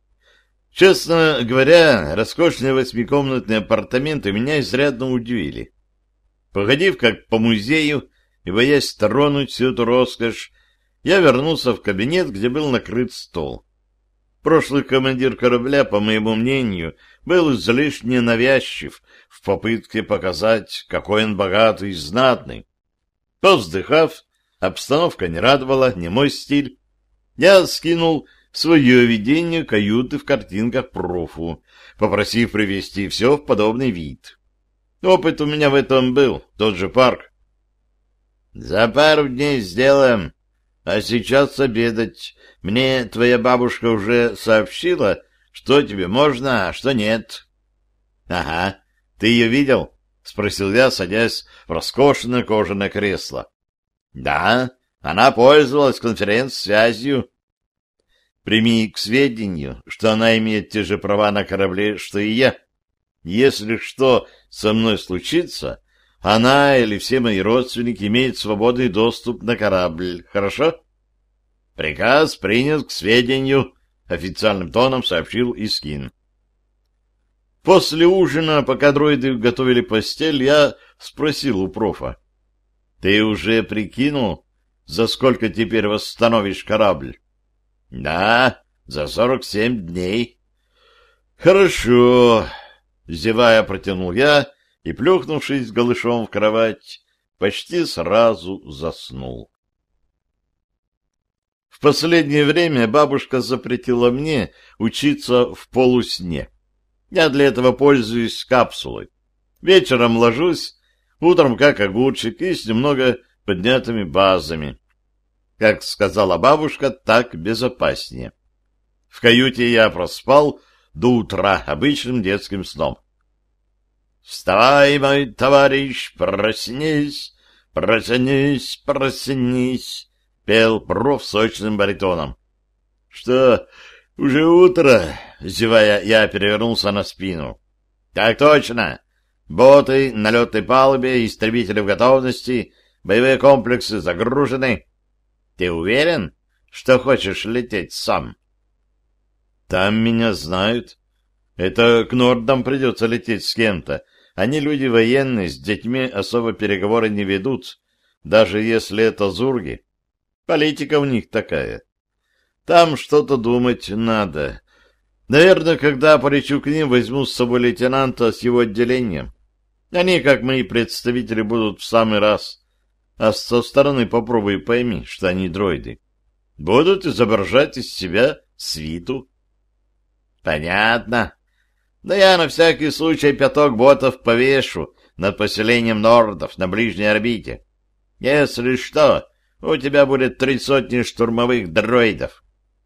Честно говоря, роскошные восьмикомнатные апартаменты меня изрядно удивили. Походив как по музею и боясь тронуть всю эту роскошь, я вернулся в кабинет, где был накрыт стол. Прошлый командир корабля, по моему мнению, был излишне навязчив в попытке показать, какой он богатый и знатный. Повздыхав, обстановка не радовала, не мой стиль. Я скинул свое видение каюты в картинках профу, попросив привести все в подобный вид. Опыт у меня в этом был, тот же парк. За пару дней сделаем, а сейчас обедать. Мне твоя бабушка уже сообщила, что тебе можно, а что нет. — Ага, ты ее видел? — спросил я, садясь в роскошное кожаное кресло. — Да, она пользовалась конференц-связью. — Прими к сведению, что она имеет те же права на корабле, что и я. Если что со мной случится, она или все мои родственники имеют свободный доступ на корабль. Хорошо? Приказ принят к сведению, официальным тоном сообщил Искин. После ужина, пока дроиды готовили постель, я спросил у профа. Ты уже прикинул, за сколько теперь восстановишь корабль? Да, За сорок семь дней. Хорошо. Зевая, протянул я и, плюхнувшись голышом в кровать, почти сразу заснул. В последнее время бабушка запретила мне учиться в полусне. Я для этого пользуюсь капсулой. Вечером ложусь, утром как огурчик и с немного поднятыми базами. Как сказала бабушка, так безопаснее. В каюте я проспал до утра обычным детским сном. «Вставай, мой товарищ, проснись, проснись, проснись», — пел проф сочным баритоном. «Что, уже утро?» — зевая, я перевернулся на спину. «Так точно. Боты на летной палубе, истребители в готовности, боевые комплексы загружены. Ты уверен, что хочешь лететь сам?» «Там меня знают. Это к нордам придется лететь с кем-то. Они люди военные, с детьми особо переговоры не ведут, даже если это зурги. Политика у них такая. Там что-то думать надо. Наверное, когда полечу к ним, возьму с собой лейтенанта с его отделением. Они, как мои представители, будут в самый раз. А со стороны попробуй пойми, что они дроиды. Будут изображать из себя свиту». «Понятно. Да я на всякий случай пяток ботов повешу над поселением нордов на ближней орбите. Если что, у тебя будет три сотни штурмовых дроидов».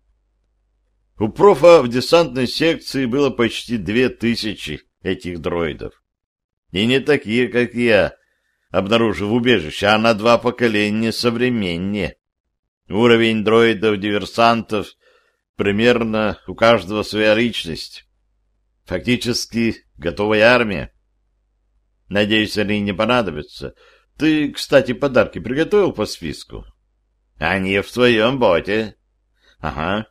У профа в десантной секции было почти две тысячи этих дроидов. И не такие, как я, обнаружив убежище, а на два поколения современнее. Уровень дроидов-диверсантов примерно у каждого своя личность. Фактически готовая армия. Надеюсь, они не понадобятся. Ты, кстати, подарки приготовил по списку? Они в твоем боте. Ага.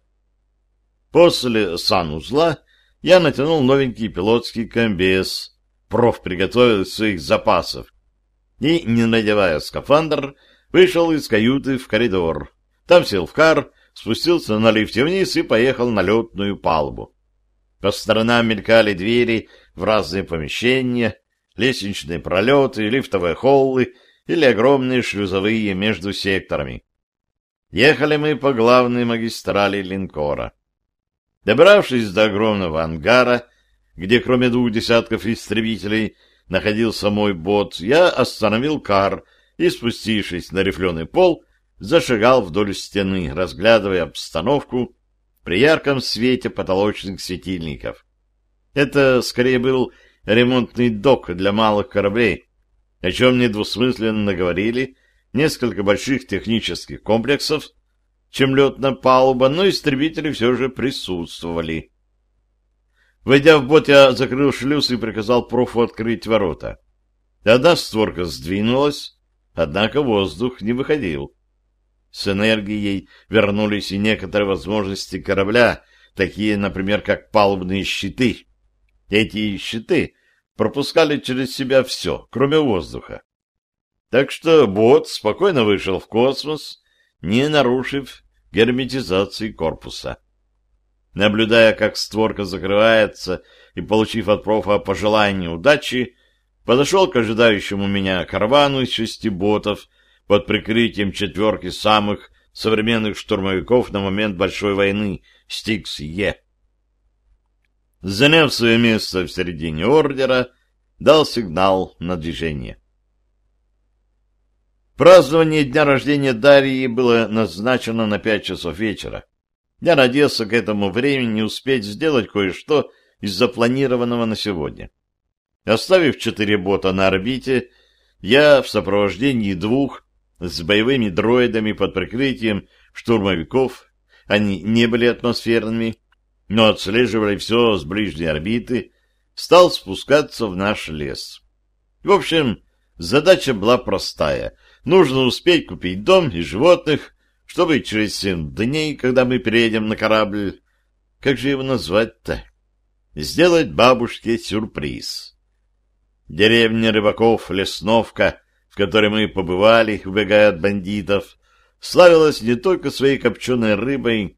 После санузла я натянул новенький пилотский комбез. Проф приготовил из своих запасов. И, не надевая скафандр, вышел из каюты в коридор. Там сел в кар, спустился на лифте вниз и поехал на летную палубу. По сторонам мелькали двери в разные помещения, лестничные пролеты, лифтовые холлы или огромные шлюзовые между секторами. Ехали мы по главной магистрали линкора. Добравшись до огромного ангара, где кроме двух десятков истребителей находился мой бот, я остановил кар и, спустившись на рифленый пол, зашагал вдоль стены, разглядывая обстановку при ярком свете потолочных светильников. Это скорее был ремонтный док для малых кораблей, о чем недвусмысленно говорили несколько больших технических комплексов, чем летная палуба, но истребители все же присутствовали. Войдя в бот, я закрыл шлюз и приказал профу открыть ворота. Одна створка сдвинулась, однако воздух не выходил. С энергией вернулись и некоторые возможности корабля, такие, например, как палубные щиты. Эти щиты пропускали через себя все, кроме воздуха. Так что бот спокойно вышел в космос, не нарушив герметизации корпуса. Наблюдая, как створка закрывается, и получив от профа пожелание удачи, подошел к ожидающему меня каравану из шести ботов под прикрытием четверки самых современных штурмовиков на момент Большой войны Стикс-Е. Заняв свое место в середине ордера, дал сигнал на движение. Празднование дня рождения Дарьи было назначено на пять часов вечера. Я надеялся к этому времени успеть сделать кое-что из запланированного на сегодня. Оставив четыре бота на орбите, я в сопровождении двух с боевыми дроидами под прикрытием штурмовиков, они не были атмосферными, но отслеживали все с ближней орбиты, стал спускаться в наш лес. В общем, задача была простая. Нужно успеть купить дом и животных, чтобы через семь дней, когда мы переедем на корабль, как же его назвать-то, сделать бабушке сюрприз. Деревня рыбаков Лесновка, в которой мы побывали, убегая от бандитов, славилась не только своей копченой рыбой,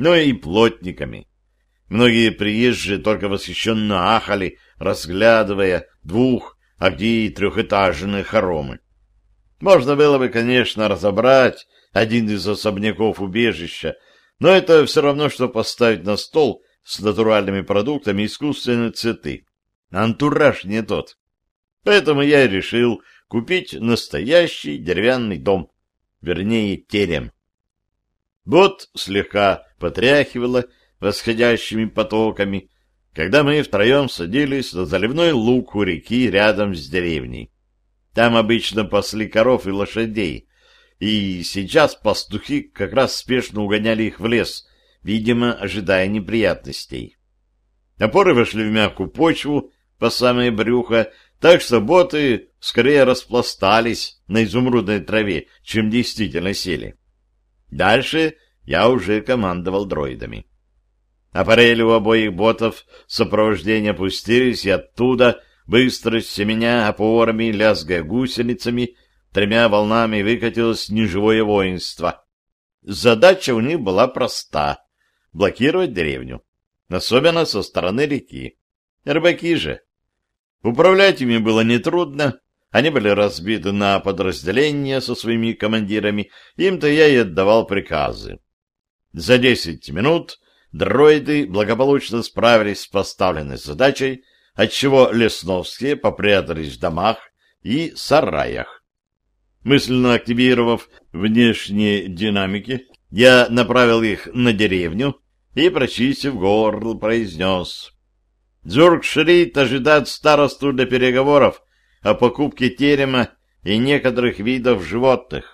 но и плотниками. Многие приезжие только восхищенно ахали, разглядывая двух, а где и трехэтажные хоромы. Можно было бы, конечно, разобрать один из особняков убежища, но это все равно, что поставить на стол с натуральными продуктами искусственные цветы. Антураж не тот. Поэтому я и решил купить настоящий деревянный дом, вернее, терем. Бот слегка потряхивало восходящими потоками, когда мы втроем садились на заливной луг у реки рядом с деревней. Там обычно пасли коров и лошадей, и сейчас пастухи как раз спешно угоняли их в лес, видимо, ожидая неприятностей. Опоры вошли в мягкую почву по самое брюхо, так что боты скорее распластались на изумрудной траве, чем действительно сели. Дальше я уже командовал дроидами. Аппарели у обоих ботов сопровождения опустились, и оттуда, быстро семеня опорами, лязгая гусеницами, тремя волнами выкатилось неживое воинство. Задача у них была проста — блокировать деревню, особенно со стороны реки. Рыбаки же. Управлять ими было нетрудно, они были разбиты на подразделения со своими командирами, им-то я и отдавал приказы. За десять минут дроиды благополучно справились с поставленной задачей, отчего лесновские попрятались в домах и сараях. Мысленно активировав внешние динамики, я направил их на деревню и, прочистив горло, произнес: «Дзург-Шрит ожидает старосту для переговоров о покупке терема и некоторых видов животных».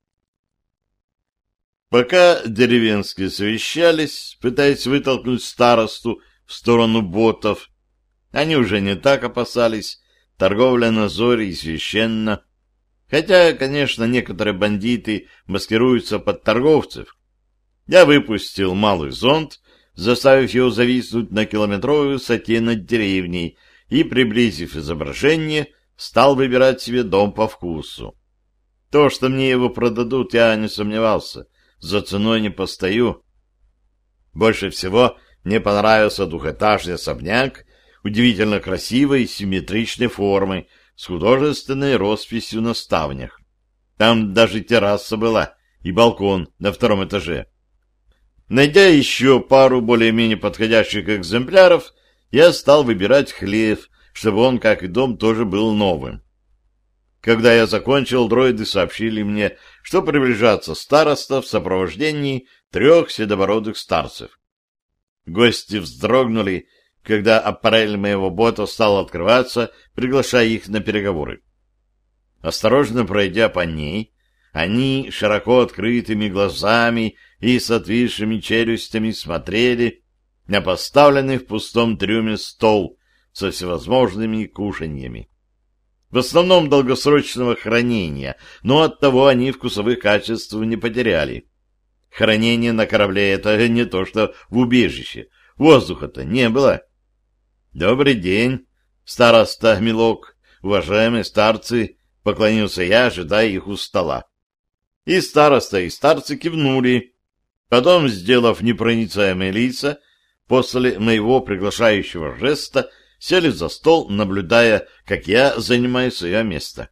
Пока деревенские совещались, пытаясь вытолкнуть старосту в сторону ботов, они уже не так опасались, торговля на зоре и священна. Хотя, конечно, некоторые бандиты маскируются под торговцев. Я выпустил малый зонд, заставив его зависнуть на километровой высоте над деревней, и, приблизив изображение, стал выбирать себе дом по вкусу. То, что мне его продадут, я не сомневался. За ценой не постою. Больше всего мне понравился двухэтажный особняк, удивительно красивой и симметричной формы, с художественной росписью на ставнях. Там даже терраса была и балкон на втором этаже. Найдя еще пару более-менее подходящих экземпляров, я стал выбирать хлев, чтобы он, как и дом, тоже был новым. Когда я закончил, дроиды сообщили мне, что приближается староста в сопровождении трех седобородых старцев. Гости вздрогнули, когда аппарель моего бота стал открываться, приглашая их на переговоры. Осторожно пройдя по ней, они широко открытыми глазами и с отвисшими челюстями смотрели на поставленный в пустом трюме стол со всевозможными кушаньями. В основном долгосрочного хранения, но оттого они вкусовых качеств не потеряли. Хранение на корабле — это не то, что в убежище. Воздуха-то не было. «Добрый день, староста Милок, уважаемые старцы», — поклонился я, ожидая их у стола. И староста, и старцы кивнули. Потом, сделав непроницаемые лица, после моего приглашающего жеста, сели за стол, наблюдая, как я занимаю свое место.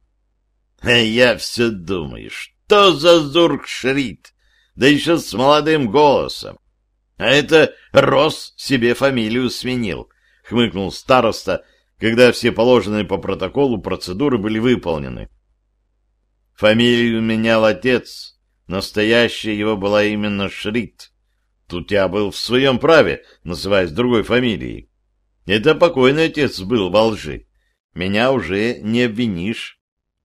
А я все думаю, что за Дзург-Шрит, да еще с молодым голосом. А это Рос себе фамилию сменил, — хмыкнул староста, когда все положенные по протоколу процедуры были выполнены. Фамилию менял отец, настоящая его была именно Шрит. Тут я был в своем праве, называясь другой фамилией. Это покойный отец был во лжи. Меня уже не обвинишь.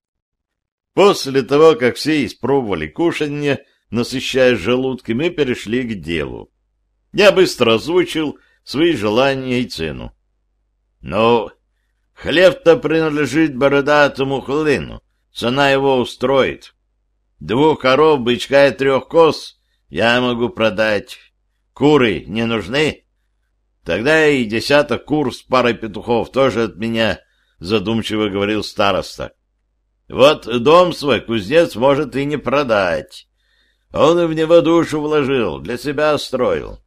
После того, как все испробовали кушанье, насыщая желудки, мы перешли к делу. Я быстро озвучил свои желания и цену. Ну, хлеб-то принадлежит бородатому хлыну. Цена его устроит. Двух коров, бычка и трех коз я могу продать. Куры не нужны? Тогда и десяток кур с парой петухов тоже от меня, задумчиво говорил староста. Вот дом свой кузнец может и не продать. Он и в него душу вложил, для себя строил.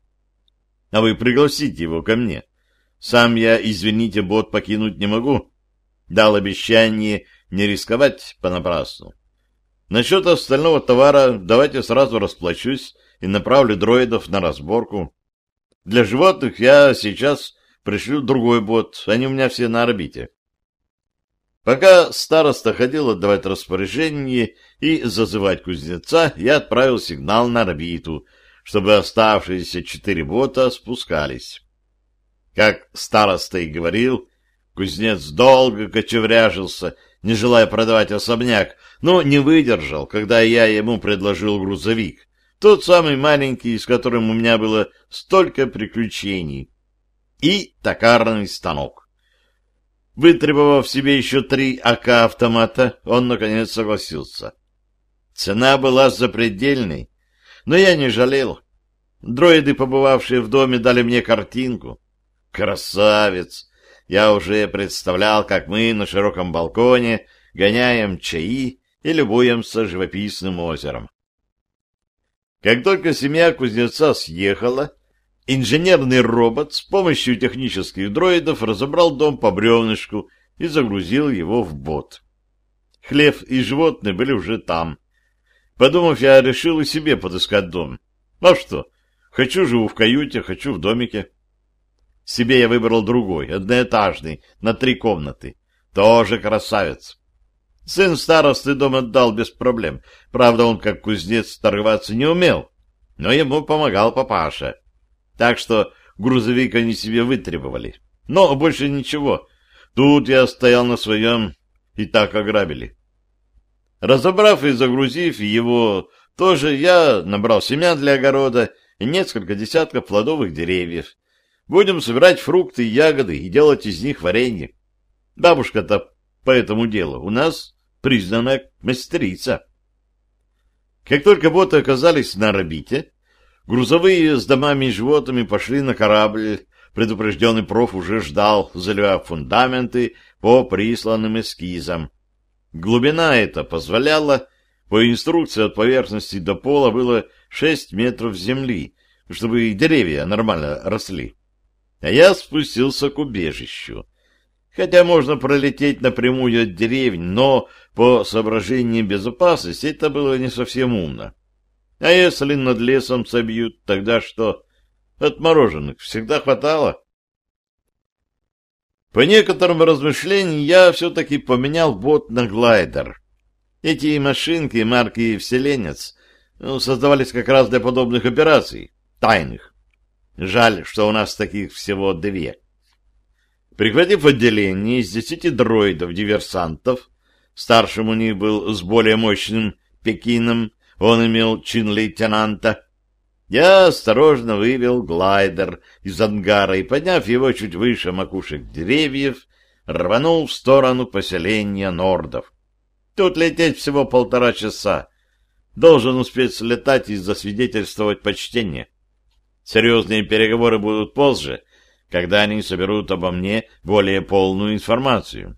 А вы пригласите его ко мне. Сам я, извините, бот покинуть не могу. Дал обещание не рисковать понапрасну. Насчет остального товара давайте сразу расплачусь и направлю дроидов на разборку. Для животных я сейчас пришлю другой бот, они у меня все на орбите. Пока староста ходил отдавать распоряжение и зазывать кузнеца, я отправил сигнал на орбиту, чтобы оставшиеся четыре бота спускались. Как староста и говорил, кузнец долго кочевряжился, не желая продавать особняк, но не выдержал, когда я ему предложил грузовик, тот самый маленький, с которым у меня было столько приключений, и токарный станок. Вытребовав себе еще три А К-автомата, он, наконец, согласился. Цена была запредельной, но я не жалел. Дроиды, побывавшие в доме, дали мне картинку. Красавец! Я уже представлял, как мы на широком балконе гоняем чаи и любуемся живописным озером. Как только семья кузнеца съехала, инженерный робот с помощью технических дроидов разобрал дом по бревнышку и загрузил его в бот. Хлеб и животные были уже там. Подумав, я решил и себе подыскать дом. Ну что, хочу живу в каюте, хочу в домике. Себе я выбрал другой, одноэтажный, на три комнаты. Тоже красавец. Сын старосты дом отдал без проблем. Правда, он, как кузнец, торговаться не умел, но ему помогал папаша. Так что грузовик они себе вытребовали. Но больше ничего. Тут я стоял на своем, и так ограбили. Разобрав и загрузив его, тоже я набрал семян для огорода и несколько десятков плодовых деревьев. Будем собирать фрукты и ягоды и делать из них варенье. Бабушка-то по этому делу у нас признанная мастерица. Как только боты оказались на орбите, грузовые с домами и животными пошли на корабль. Предупрежденный проф уже ждал, заливая фундаменты по присланным эскизам. Глубина эта позволяла, по инструкции от поверхности до пола было шесть метров земли, чтобы деревья нормально росли. А я спустился к убежищу. Хотя можно пролететь напрямую от деревень, но по соображениям безопасности это было не совсем умно. А если над лесом собьют, тогда что? Отмороженных всегда хватало. По некоторым размышлениям я все-таки поменял бот на глайдер. Эти машинки марки «Вселенец» ну, создавались как раз для подобных операций, тайных. Жаль, что у нас таких всего две. Прихватив отделение из десяти дроидов-диверсантов, старшим у них был с более мощным Пекином, он имел чин лейтенанта, я осторожно вывел глайдер из ангара и, подняв его чуть выше макушек деревьев, рванул в сторону поселения нордов. Тут лететь всего полтора часа. Должен успеть слетать и засвидетельствовать почтение. Серьезные переговоры будут позже, когда они соберут обо мне более полную информацию.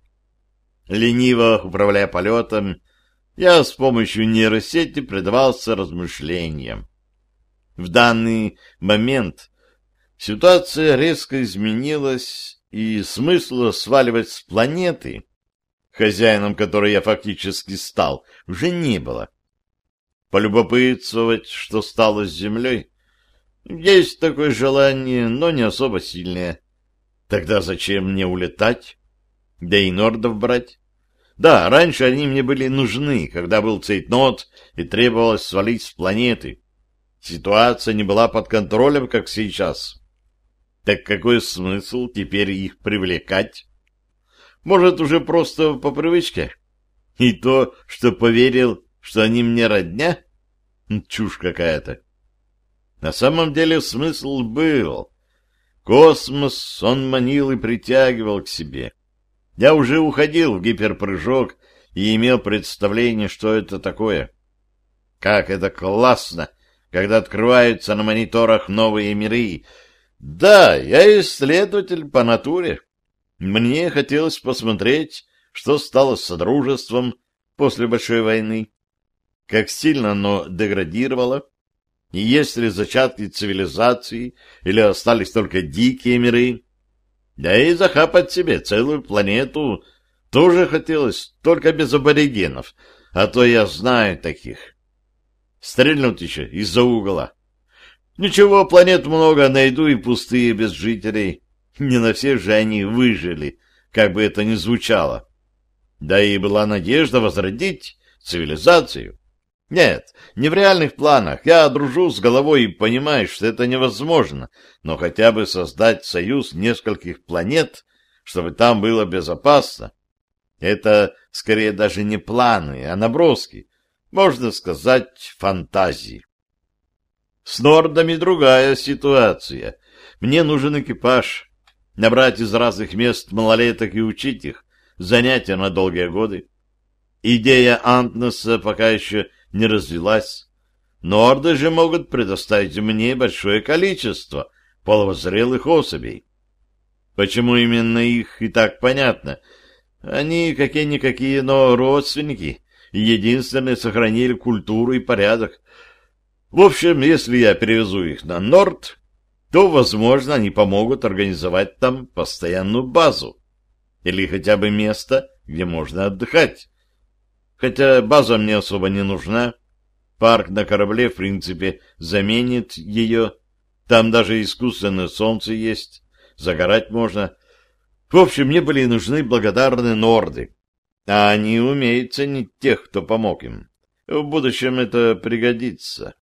Лениво управляя полетом, я с помощью нейросети предавался размышлениям. В данный момент ситуация резко изменилась, и смысла сваливать с планеты, хозяином которой я фактически стал, уже не было. Полюбопытствовать, что стало с Землей, есть такое желание, но не особо сильное. Тогда зачем мне улетать? Да и нордов брать. Да, раньше они мне были нужны, когда был цейтнот и требовалось свалить с планеты. Ситуация не была под контролем, как сейчас. Так какой смысл теперь их привлекать? Может, уже просто по привычке? И то, что поверил, что они мне родня? Чушь какая-то. На самом деле смысл был. Космос он манил и притягивал к себе. Я уже уходил в гиперпрыжок и имел представление, что это такое. Как это классно, когда открываются на мониторах новые миры. Да, я исследователь по натуре. Мне хотелось посмотреть, что стало с Содружеством после Большой войны. как сильно оно деградировало, и есть ли зачатки цивилизации, или остались только дикие миры. Да и захапать себе целую планету тоже хотелось, только без аборигенов, а то я знаю таких. Стрельнут еще из-за угла. Ничего, планет много, найду и пустые без жителей. Не на все же они выжили, как бы это ни звучало. Да и была надежда возродить цивилизацию. Нет, не в реальных планах. Я дружу с головой и понимаю, что это невозможно, но хотя бы создать союз нескольких планет, чтобы там было безопасно. Это скорее даже не планы, а наброски. Можно сказать, фантазии. С нордами другая ситуация. Мне нужен экипаж. Набрать из разных мест малолеток и учить их. Занятия на долгие годы. Идея Антнеса пока еще не развилась. Норды же могут предоставить мне большое количество половозрелых особей. Почему именно их, и так понятно. Они какие-никакие, но родственники, и единственные сохранили культуру и порядок. В общем, если я перевезу их на Норд, то, возможно, они помогут организовать там постоянную базу. Или хотя бы место, где можно отдыхать. Хотя база мне особо не нужна. Парк на корабле, в принципе, заменит ее. Там даже искусственное солнце есть. Загорать можно. В общем, мне были нужны благодарные норды. А они умеют ценить тех, кто помог им. В будущем это пригодится.